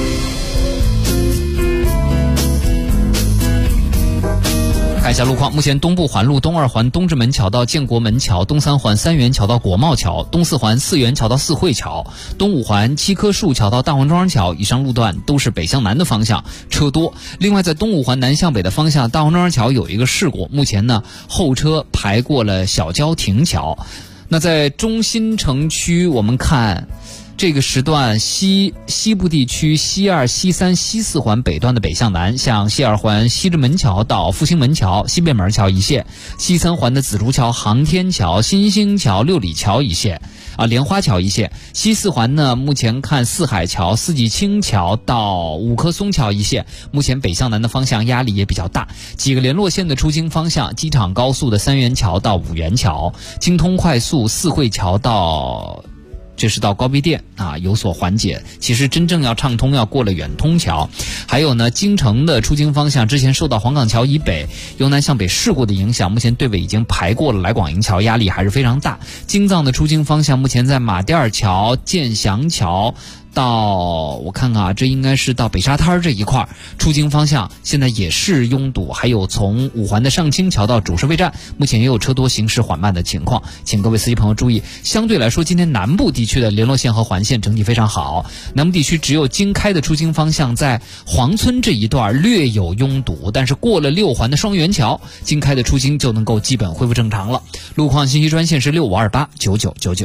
看一下路况，目前东部环路东二环东直门桥到建国门桥，东三环三元桥到国贸桥，东四环四元桥到四惠桥，东五环七棵树桥到大王庄桥，以上路段都是北向南的方向，车多。另外在东五环南向北的方向，大王庄桥有一个事故，目前呢后车排过了小郊亭桥。那在中心城区，我们看这个时段西部地区西二、西三、西四环北段的北向南，像西二环西直门桥到复兴门桥、西北门桥一线，西三环的紫竹桥、航天桥、新兴桥、六里桥一线，莲花桥一线。西四环呢，目前看四海桥、四季青桥到五棵松桥一线，目前北向南的方向压力也比较大。几个联络线的出京方向，机场高速的三元桥到五元桥，京通快速四惠桥到这是到高碑店啊有所缓解。其实真正要畅通要过了远通桥。还有呢，京城的出京方向之前受到黄岗桥以北由南向北事故的影响，目前队尾已经排过了来广营桥，压力还是非常大。京藏的出京方向目前在马甸桥、建祥桥到我看看啊，这应该是到北沙滩这一块出京方向现在也是拥堵，还有从五环的上清桥到主收费站目前也有车多行驶缓慢的情况，请各位司机朋友注意。相对来说今天南部地区的联络线和环线整体非常好，南部地区只有京开的出京方向在黄村这一段略有拥堵，但是过了6环的双元桥，京开的出京就能够基本恢复正常了。路况信息专线是65289999。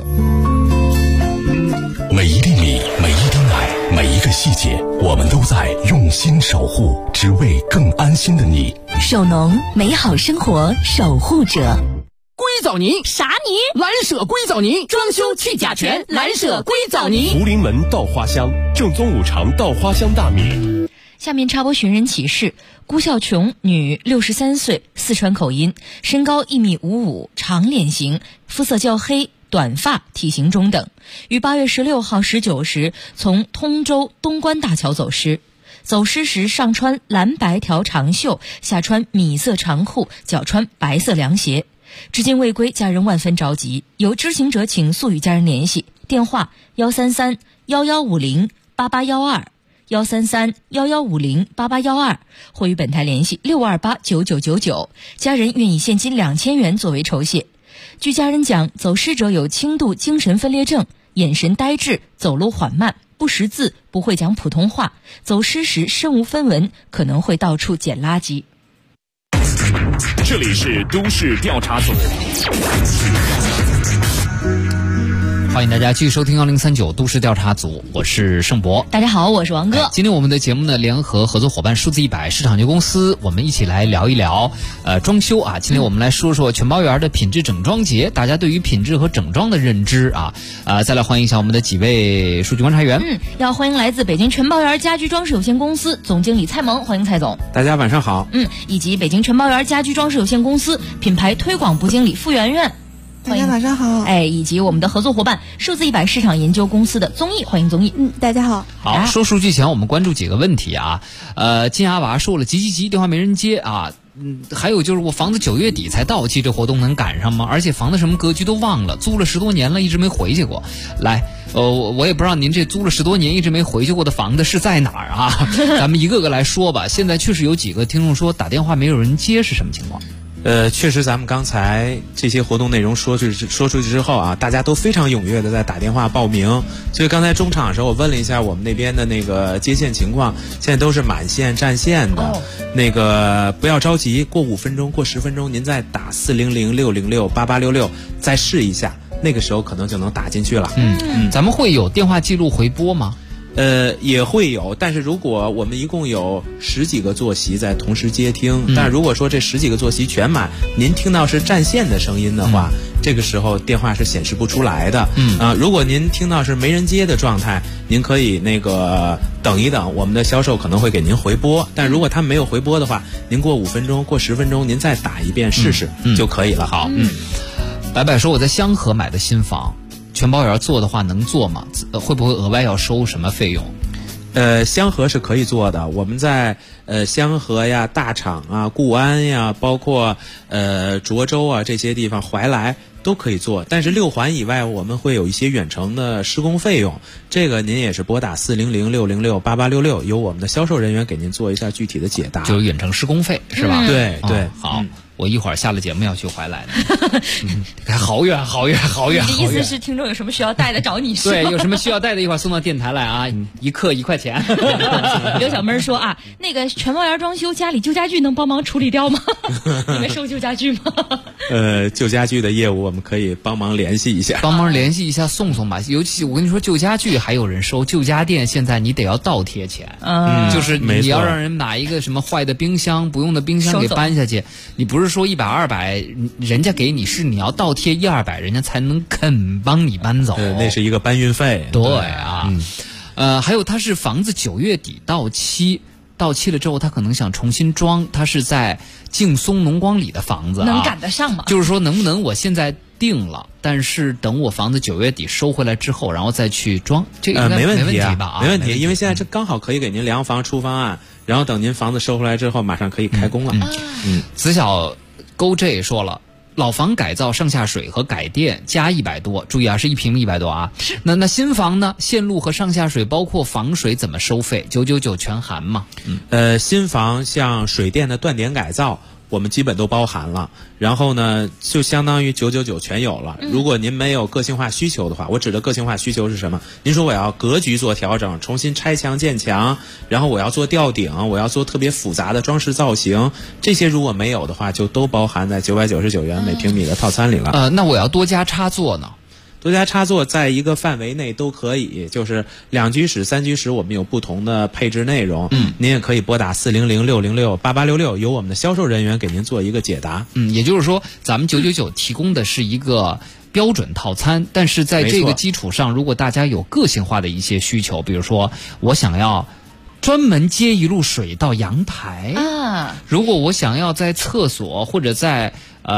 每一厘米，每一滴奶，每一个细节，我们都在用心守护，只为更安心的你。 手农，美好生活守护者。 硅藻泥啥泥？ 蓝舍硅藻泥，装修去甲醛，蓝舍硅藻泥。 福临门稻花香，正宗五常稻花香大米。 下面插播寻人启事：辜孝琼，女，63岁，四川口音，身高1.55米，长脸型，肤色较黑，短发，体型中等，于8月16号19时从通州东关大桥走失。走失时上穿蓝白条长袖，下穿米色长裤，脚穿白色凉鞋。至今未归，家人万分着急，有知情者请速与家人联系，电话133-1150-8812，133-1150-8812，或与本台联系6289999，家人愿以现金2000元作为酬谢。据家人讲，走失者有轻度精神分裂症，眼神呆滞，走路缓慢，不识字，不会讲普通话，走失时身无分文，可能会到处捡垃圾。 这里是都市调查组， 欢迎大家继续收听1039都市调查组，我是盛博。 大家好，我是王哥。 今天我们的节目呢，联合合作伙伴数字100市场有限公司，我们一起来聊一聊装修啊。今天我们来说说全包园的品质整装节，大家对于品质和整装的认知啊。再来欢迎一下我们的几位数据观察员。 要欢迎来自北京全包园家居装饰有限公司总经理蔡萌，欢迎蔡总。 大家晚上好。 以及北京全包园家居装饰有限公司品牌推广部经理傅媛媛。 大家晚上好。 以及我们的合作伙伴数字100市场研究公司的综艺，欢迎综艺。 大家好。 好，说数据前我们关注几个问题啊。金牙娃说了急，电话没人接啊。还有就是我房子9月底才到期，这活动能赶上吗？而且房子什么格局都忘了，租了10多年了，一直没回去过。来，我也不知道您这租了10多年一直没回去过的房子是在哪儿啊？咱们一个个来说吧。现在确实有几个听众说打电话没有人接，是什么情况？ 确实咱们刚才这些活动内容说出去之后啊，大家都非常踊跃的在打电话报名。所以刚才中场的时候我问了一下我们那边的那个接线情况，现在都是满线占线的。那个不要着急，过5分钟过10分钟您再打400-606-8866再试一下，那个时候可能就能打进去了。 咱们会有电话记录回拨吗？ 也会有，但是如果我们一共有10几个座席在同时接听，但如果说这10几个座席全满，您听到是占线的声音的话，这个时候电话是显示不出来的。如果您听到是没人接的状态，您可以那个等一等，我们的销售可能会给您回拨。但如果他没有回拨的话，您过5分钟过10分钟您再打一遍试试就可以了。 好。白白说我在香河买的新房，全包园做的话能做吗？会不会额外要收什么费用？ 香河是可以做的，我们在香河呀、大厂啊、固安呀，包括涿州啊这些地方，怀来都可以做。但是6环以外，我们会有一些远程的施工费用，这个您也是拨打400-606-8866，由我们的销售人员给您做一下具体的解答。 就是远程施工费是吧？ 对对， 好。我一会儿下了节目要去怀来的，好远。 你的意思是听众有什么需要带的找你是吗？ 对，有什么需要带的一会儿送到电台来啊，一克1块钱。 刘小妹说啊，那个全包园装修家里旧家具能帮忙处理掉吗？你们收旧家具吗？ 旧家具的业务我们可以帮忙联系一下， 送吧。尤其我跟你说，旧家具还有人收，旧家电现在你得要倒贴钱。就是你要让人买一个什么坏的冰箱、不用的冰箱给搬下去，你不是说100-200人家给你，是你要倒贴100-200人家才能肯帮你搬走。 那是一个搬运费。 对啊。还有他是房子9月底到期了之后，他可能想重新装，他是在劲松农光里的房子， 能赶得上吗？ 就是说能不能我现在定了，但是等我房子9月底收回来之后，然后再去装，这个应该没问题吧？ 没问题，因为现在这刚好可以给您量房出方案，然后等您房子收回来之后，马上可以开工了。 子小勾 J 说了。老房改造上下水和改电加100多，注意啊，是1平米100多啊。那新房呢？线路和上下水包括防水怎么收费？999全含吗？ 新房像水电的断点改造，我们基本都包含了，然后呢，就相当于999全有了。如果您没有个性化需求的话，我指的个性化需求是什么？您说我要格局做调整，重新拆墙建墙，然后我要做吊顶，我要做特别复杂的装饰造型，这些如果没有的话，就都包含在999元每平米的套餐里了。 那我要多加插座呢？ 多家插座在一个范围内都可以，就是2居室、3居室，我们有不同的配置内容。您也可以拨打400-606-8866，由我们的销售人员给您做一个解答。 也就是说，咱们999提供的是一个标准套餐，但是在这个基础上，如果大家有个性化的一些需求，比如说我想要专门接一路水到阳台如果我想要在厕所或者在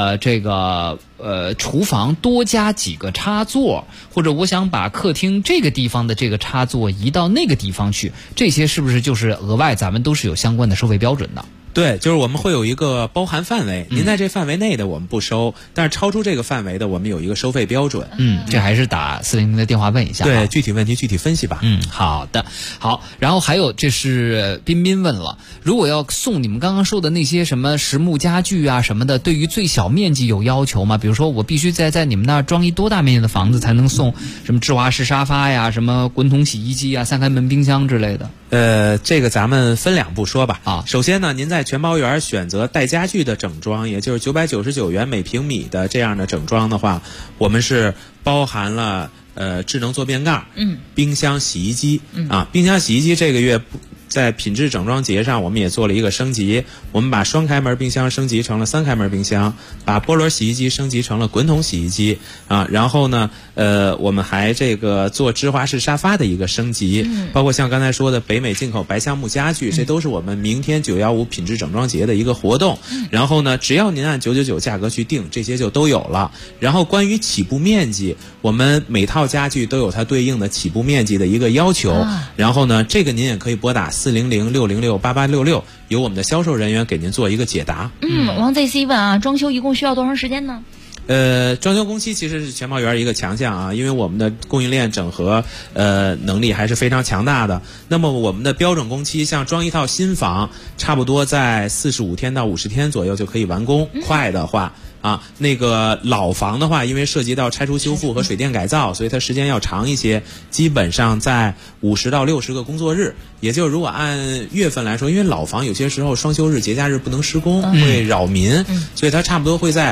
厨房多加几个插座，或者我想把客厅这个地方的这个插座移到那个地方去，这些是不是就是额外咱们都是有相关的收费标准的？ 对，就是我们会有一个包含范围，您在这范围内的我们不收，但是超出这个范围的我们有一个收费标准。 这还是打400的电话问一下。 对，具体问题具体分析吧。 好的，好。然后还有，这是彬彬问了，如果要送你们刚刚说的那些什么实木家具啊什么的，对于最小面积有要求吗？比如说我必须在你们那儿装一多大面积的房子才能送什么智华式沙发呀、什么滚筒洗衣机啊、3开门冰箱之类的？ 这个咱们分2步说吧。首先呢，您在全包园选择带家具的整装，也就是999元每平米的这样的整装的话，我们是包含了智能坐便盖、冰箱、洗衣机冰箱、洗衣机这个月在品质整装节上，我们也做了一个升级，我们把双开门冰箱升级成了3开门冰箱，把波轮洗衣机升级成了滚筒洗衣机然后呢，我们还做芝华士沙发的一个升级，包括像刚才说的北美进口白橡木家具，这都是我们明天915品质整装节的一个活动。然后呢，只要您按999价格去定，这些就都有了。然后关于起步面积，我们每套家具都有它对应的起步面积的一个要求。然后呢，这个您也可以拨打400-606-8866，由我们的销售人员给您做一个解答。 王 ZC 问装修一共需要多长时间呢？ 装修工期其实是全包园一个强项因为我们的供应链整合能力还是非常强大的。那么我们的标准工期，像装一套新房，差不多在45天到50天左右就可以完工，快的话。那个老房的话，因为涉及到拆除修复和水电改造，所以它时间要长一些，基本上在50到60个工作日。也就是如果按月份来说，因为老房有些时候双休日、节假日不能施工，会扰民，所以它差不多会在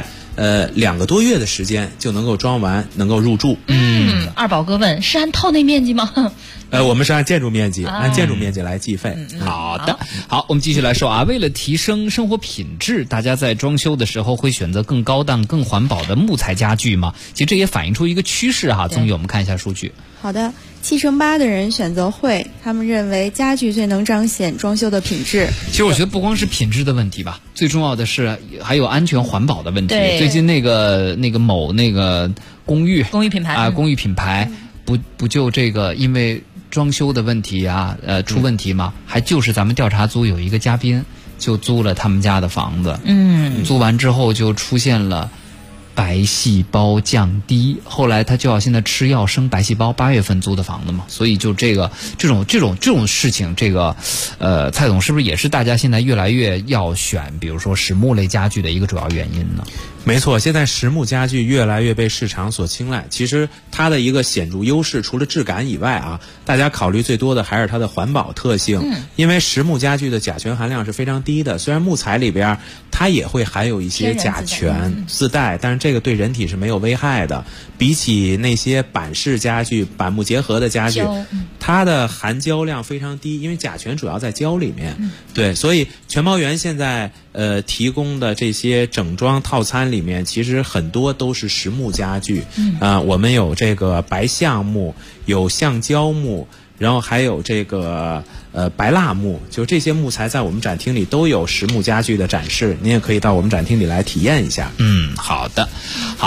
2个多月的时间就能够装完，能够入住。 二宝哥问，是按套内面积吗？ 我们是按建筑面积，按建筑面积来计费。 好的，好，我们继续来说为了提升生活品质，大家在装修的时候会选择更高档、更环保的木材家具吗？其实这也反映出一个趋势综艺我们看一下数据。 好的，7成8的人选择会，他们认为家具最能彰显装修的品质。 其实我觉得不光是品质的问题吧，最重要的是还有安全环保的问题。最近那个某公寓品牌公寓品牌不就因为装修的问题出问题吗？还就是咱们调查组有一个嘉宾就租了他们家的房子，租完之后就出现了白细胞降低，后来他就要现在吃药生白细胞，8月份租的房子嘛，所以就这种事情，蔡总是不是也是大家现在越来越要选，比如说实木类家具的一个主要原因呢？ 没错，现在实木家具越来越被市场所青睐。其实它的一个显著优势，除了质感以外大家考虑最多的还是它的环保特性。因为实木家具的甲醛含量是非常低的，虽然木材里边它也会含有一些甲醛自带，但是这个对人体是没有危害的。比起那些板式家具、板木结合的家具，它的含胶量非常低，因为甲醛主要在胶里面。对，所以全包园现在提供的这些整装套餐里面，其实很多都是实木家具。我们有白橡木，有橡胶木，然后还有白蜡木，就这些木材在我们展厅里都有实木家具的展示，您也可以到我们展厅里来体验一下。 好的，好。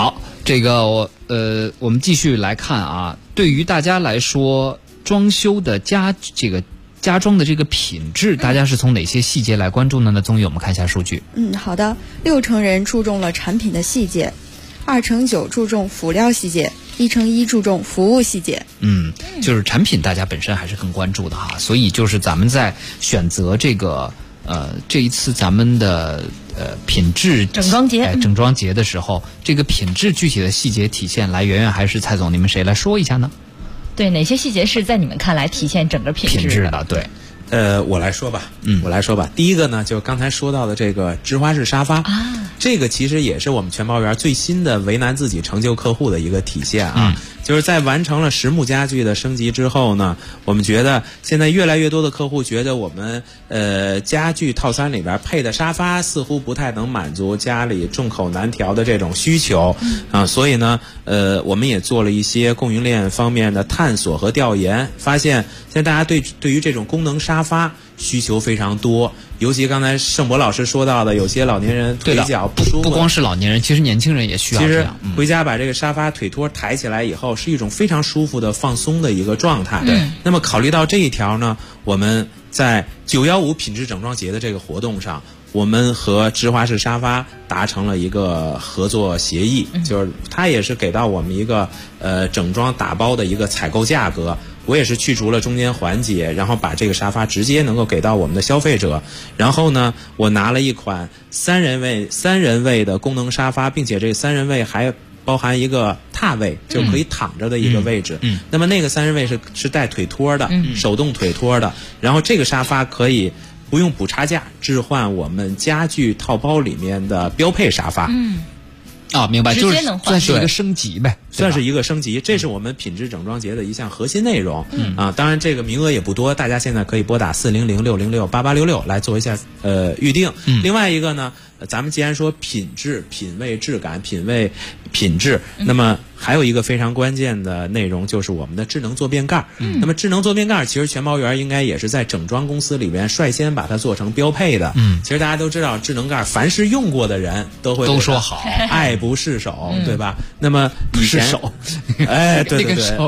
这个我们继续来看啊，对于大家来说，装修的家装的这个品质，大家是从哪些细节来关注呢？那综艺我们看一下数据。 好的，6成人注重了产品的细节，2成9注重辅料细节，1成1注重服务细节。 就是产品大家本身还是更关注的哈，所以就是咱们在选择这个这一次咱们的品质整装节的时候，这个品质具体的细节体现来，圆圆还是蔡总，你们谁来说一下呢？ 对，哪些细节是在你们看来体现整个品质的？ 对。 我来说吧。第一个呢，就刚才说到的这个芝华士沙发这个其实也是我们全包园最新的为难自己成就客户的一个体现啊。就是在完成了实木家具的升级之后呢，我们觉得现在越来越多的客户觉得我们家具套餐里边配的沙发似乎不太能满足家里众口难调的这种需求所以呢我们也做了一些供应链方面的探索和调研，发现现在大家对于这种功能沙发需求非常多，尤其刚才盛博老师说到的，有些老年人腿脚不舒服， 不光是老年人，其实年轻人也需要这样。 其实回家把这个沙发腿托抬起来以后，是一种非常舒服的放松的一个状态。那么考虑到这一条呢，我们在915品质整装节的这个活动上，我们和芝华士沙发达成了一个合作协议，就是它也是给到我们一个整装打包的一个采购价格。我也是去除了中间环节，然后把这个沙发直接能够给到我们的消费者。然后呢，我拿了一款三人位的功能沙发，并且这个3人位还包含一个踏位，就可以躺着的一个位置。那么那个3人位是带腿托的，手动腿托的。然后这个沙发可以不用补差价置换我们家具套包里面的标配沙发。 明白，就是算是一个升级呗， 算是一个升级，这是我们品质整装节的一项核心内容。当然这个名额也不多，大家现在可以拨打400-606-8866来做一下预定。另外一个呢，咱们既然说品质、品味、质感、品质，那么还有一个非常关键的内容就是我们的智能坐便盖。那么智能坐便盖其实全包园应该也是在整装公司里边率先把它做成标配的。其实大家都知道，智能盖凡是用过的人都说好， 爱不释手，对吧？那么以前手， 对，爱不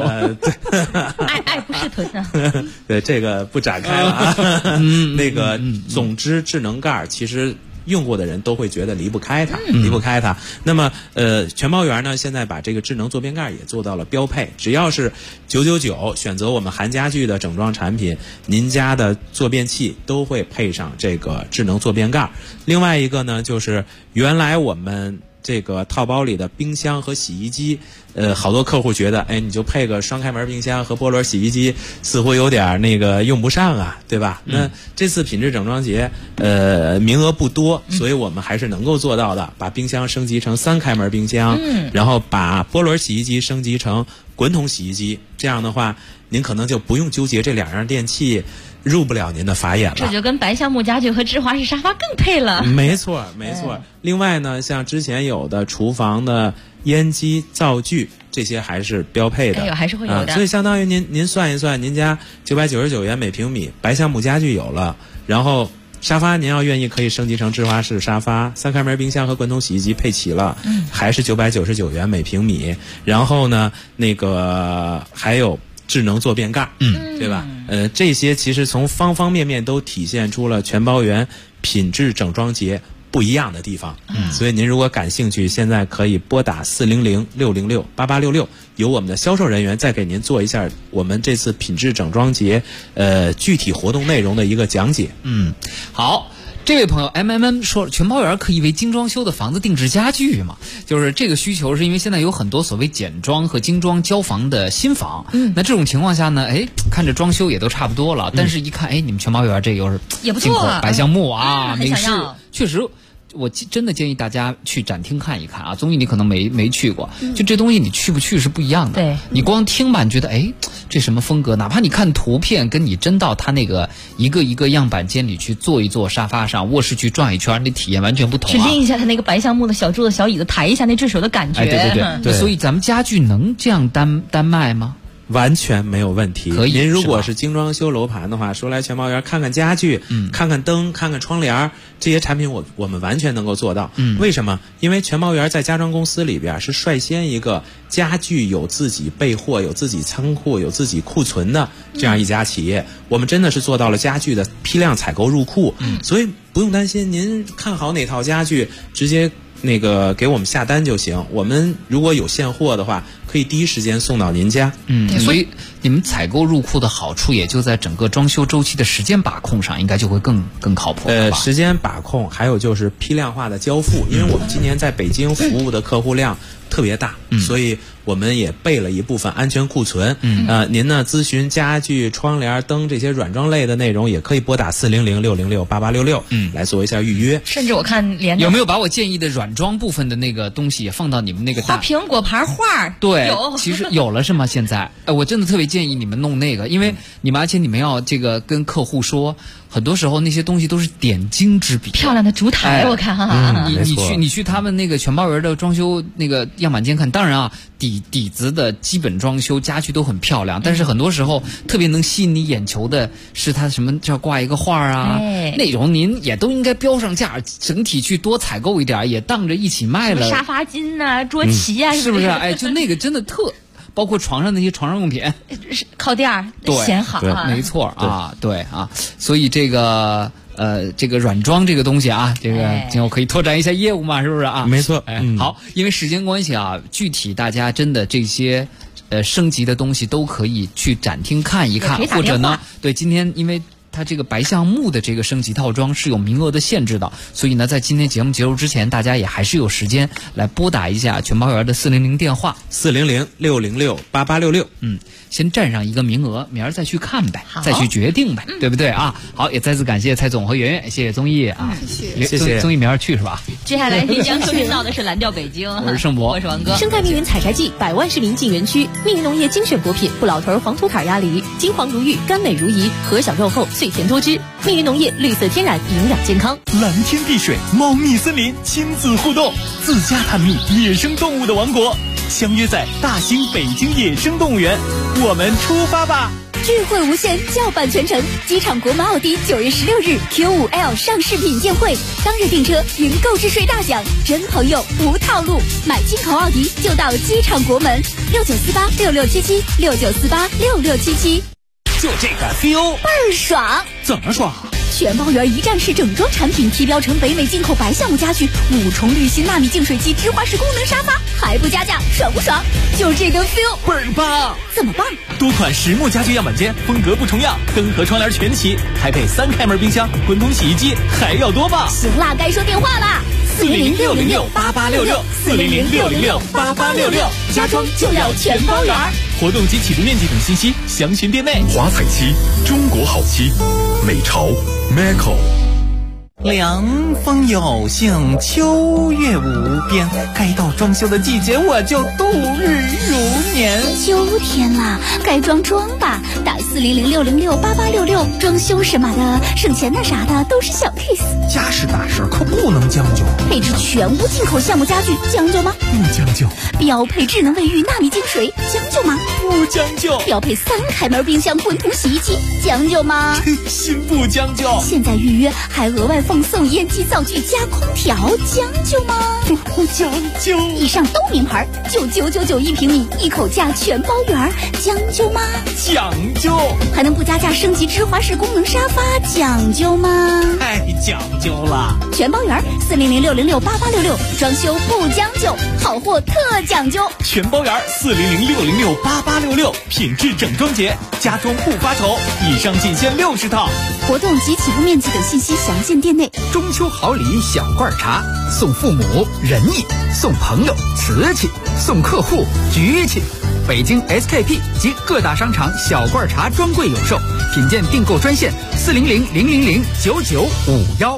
释臀啊。 对，这个不展开了啊。那个，总之智能盖其实用过的人都会觉得离不开它。那么全包园呢，现在把这个智能坐便盖也做到了标配，只要是999选择我们韩家具的整装产品，您家的坐便器都会配上这个智能坐便盖。另外一个呢，就是原来我们这个套包里的冰箱和洗衣机，好多客户觉得，你就配个双开门冰箱和波轮洗衣机，似乎有点那个用不上啊，对吧？那这次品质整装节，名额不多，所以我们还是能够做到的，把冰箱升级成3开门冰箱，然后把波轮洗衣机升级成滚筒洗衣机，这样的话，您可能就不用纠结这2样电器入不了您的法眼了。 这就跟白橡木家具和芝华士沙发更配了。 没错。另外呢，像之前有的厨房的烟机、灶具，这些还是标配的， 还是会有的。 所以相当于您算一算，您家999元每平米，白橡木家具有了，然后沙发您要愿意可以升级成芝华士沙发，3开门冰箱和滚筒洗衣机配齐了，还是999元每平米。然后呢，那个还有智能坐便盖，对吧？这些其实从方方面面都体现出了全包园品质整装节不一样的地方。所以您如果感兴趣，现在可以拨打400-606-8866，由我们的销售人员再给您做一下我们这次品质整装节具体活动内容的一个讲解。 好。这位朋友 说，全包园可以为精装修的房子定制家具嘛？就是这个需求是因为现在有很多所谓简装和精装交房的新房，那这种情况下呢，看着装修也都差不多了，但是一看，你们全包园这又是也不错啊， 白橡木啊，美式，确实。 我真的建议大家去展厅看一看啊，综艺你可能没去过，就这东西你去不去是不一样的。 对， 你光听吧，你觉得这什么风格？哪怕你看图片，跟你真到他那个一个一个样板间里去坐一坐，沙发上卧室去转一圈，那体验完全不同啊。 去拎一下他那个白橡木的小桌子、小椅子，抬一下那智手的感觉。 对，所以咱们家具能这样单卖吗？ 完全没有问题。 可以。 您如果是精装修楼盘的话，说来全包园看看家具，看看灯，看看窗帘，这些产品我们完全能够做到。为什么？因为全包园在家装公司里边是率先一个家具有自己备货、有自己仓库、有自己库存的这样一家企业。我们真的是做到了家具的批量采购入库，所以不用担心，您看好哪套家具，直接给我们下单就行。我们如果有现货的话，可以第一时间送到您家。 所以你们采购入库的好处也就在整个装修周期的时间把控上，应该就会更靠谱了吧？ 时间把控，还有就是批量化的交付。因为我们今年在北京服务的客户量特别大，所以我们也备了一部分安全库存。您呢咨询家具、窗帘、灯这些软装类的内容，也可以拨打400-606-8866来做一下预约。 甚至我看有没有把我建议的软装部分的那个东西也放到你们那个画苹果牌画？ 对， 有， 其实有了是吗？现在我真的特别建议你们弄那个，因为而且你们要跟客户说，很多时候那些东西都是点睛之笔， 漂亮的烛台，我看哈。 你去他们那个全包园的装修那个样板间看，当然啊，底子的基本装修家具都很漂亮，但是很多时候特别能吸引你眼球的是它什么叫挂一个画啊，那种您也都应该标上价，整体去多采购一点，也当着一起卖了。 沙发巾啊，桌旗啊， 是不是？就那个真的包括床上那些床上用品， 靠垫儿显好啊， 没错啊，对啊，所以这个软装这个东西啊，这个今后可以拓展一下业务嘛，是不是啊？ 没错。 好，因为时间关系啊，具体大家真的这些升级的东西都可以去展厅看一看，或者呢，对，今天因为它这个白橡木的这个升级套装是有名额的限制的，所以呢，在今天节目结束之前，大家也还是有时间来拨打一下全包园的400电话 400-606-8866。 先占上一个名额，明儿再去看呗，再去决定呗，对不对啊？好，也再次感谢蔡总和圆圆，谢谢综艺啊， 谢谢综艺明儿去是吧？ 接下来即将收听到的是蓝调北京， 我是盛博， 我是王哥。 生态蜜源采摘季，百万市民进园区，蜜源农业精选果品，不老头黄土坎鸭梨，金黄如玉，甘美如饴，核小肉厚，脆甜多汁。蜜源农业绿色天然，营养健康。 蓝天碧水，猫蜜森林，亲子互动，自家探秘野生动物的王国，相约在大兴北京野生动物园，我们出发吧！ 智慧无限，叫板全城。机场国门奥迪9月16日 Q5L 上市品鉴会，当日订车赢购置税大奖，真朋友无套路，买进口奥迪就到机场国门，69486677，69486677。 就这个 feel 倍儿爽！ 怎么爽？ 全包园一站式整装产品，提标成北美进口白橡木家具，5重滤芯纳米净水器，芝华士功能沙发，还不加价，爽不爽？就这个 feel 倍儿棒！ 怎么棒？ 多款实木家具样板间，风格不重样，灯和窗帘全齐，还配3开门冰箱、滚筒洗衣机，还要多棒！ 行啦，该说电话啦 ！400-606-8866，400-606-8866，家装就要全包园。活动及启动面积等信息详询店内。 华彩漆，中国好漆，美潮 Macco。 凉风有幸，秋月无边，该到装修的季节，我就度日如年。 秋天啦，该装吧，打400-606-8866，装修什么的，省钱的啥的都是小 case。 家事大事可不能将就， 配置全屋进口橡木家具，将就吗？ 不将就。 标配智能卫浴纳米净水，将就吗？ 不将就。 标配3开门冰箱、滚筒洗衣机，将就吗？ 心不将就。 现在预约还额外放送烟机灶具加空调，将就吗？ 不将就。 以上都名牌，就999一平米，一口价全包园，将就吗？ 讲究。 还能不加价升级芝华士功能沙发，讲究吗？ 太讲究了。 全包园400-606-8866，装修不将就，好货特讲究。 全包园400-606-8866，品质整装节，家装不发愁，以上仅限60套。 活动及起步面积等信息详见店内。 中秋好礼小罐茶，送父母仁义，送朋友瓷器，送客户局气。北京 SKP 及各大商场小罐茶专柜有售，品鉴订购专线400-000-9951。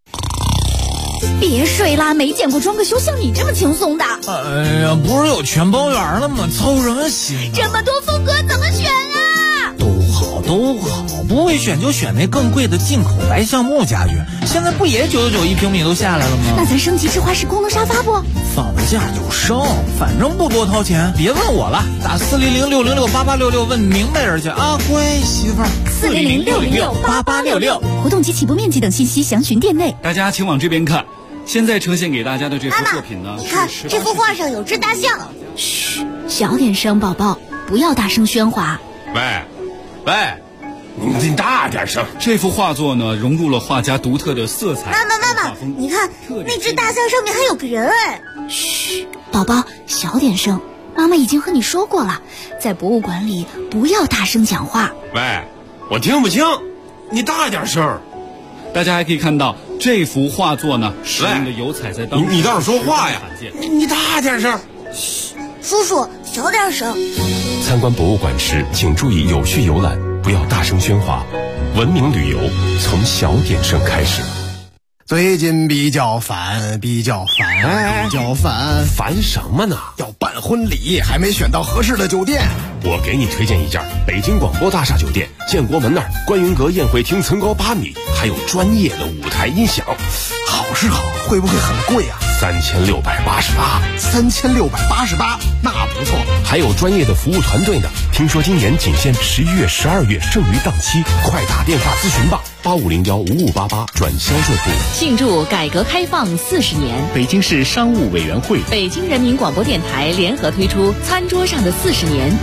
别睡啦，没见过装个修像你这么轻松的。 哎呀，不是有全包园了吗？操什么心？ 这么多风格怎么选啊？ 都好都好，不会选就选那更贵的进口白橡木家具，现在不也999一平米都下来了吗？ 那咱升级智化式功能沙发不？ 放得下就升，反正不多掏钱，别问我了，打400-606-8866问明白人去啊，乖媳妇儿。 400-606-8866，活动及起步面积等信息详询店内。 大家请往这边看，现在呈现给大家的这幅作品呢， 你看这幅画上有只大象。嘘，小点声，宝宝，不要大声喧哗。 喂，你大点声。这幅画作呢，融入了画家独特的色彩。 妈妈，你看那只大象上面还有个人哎。嘘，宝宝，小点声。妈妈已经和你说过了，在博物馆里不要大声讲话。 喂，我听不清，你大点声。大家还可以看到这幅画作呢，使用的油彩在当中。你倒是说话呀！你大点声。 嘘，叔叔，小点声。 参观博物馆时，请注意有序游览，不要大声喧哗。文明旅游从小点声开始。 最近比较烦， 烦什么呢？ 要办婚礼，还没选到合适的酒店。 我给你推荐一家北京广播大厦酒店，建国门那儿观云阁宴会厅层高8米，还有专业的舞台音响。 好是好，会不会很贵啊 ？3688， 那不错。 还有专业的服务团队呢。听说今年仅限11月、12月剩余档期，快打电话咨询吧，85015588转销售部。 庆祝改革开放40年， 北京市商务委员会、 北京人民广播电台联合推出《餐桌上的40年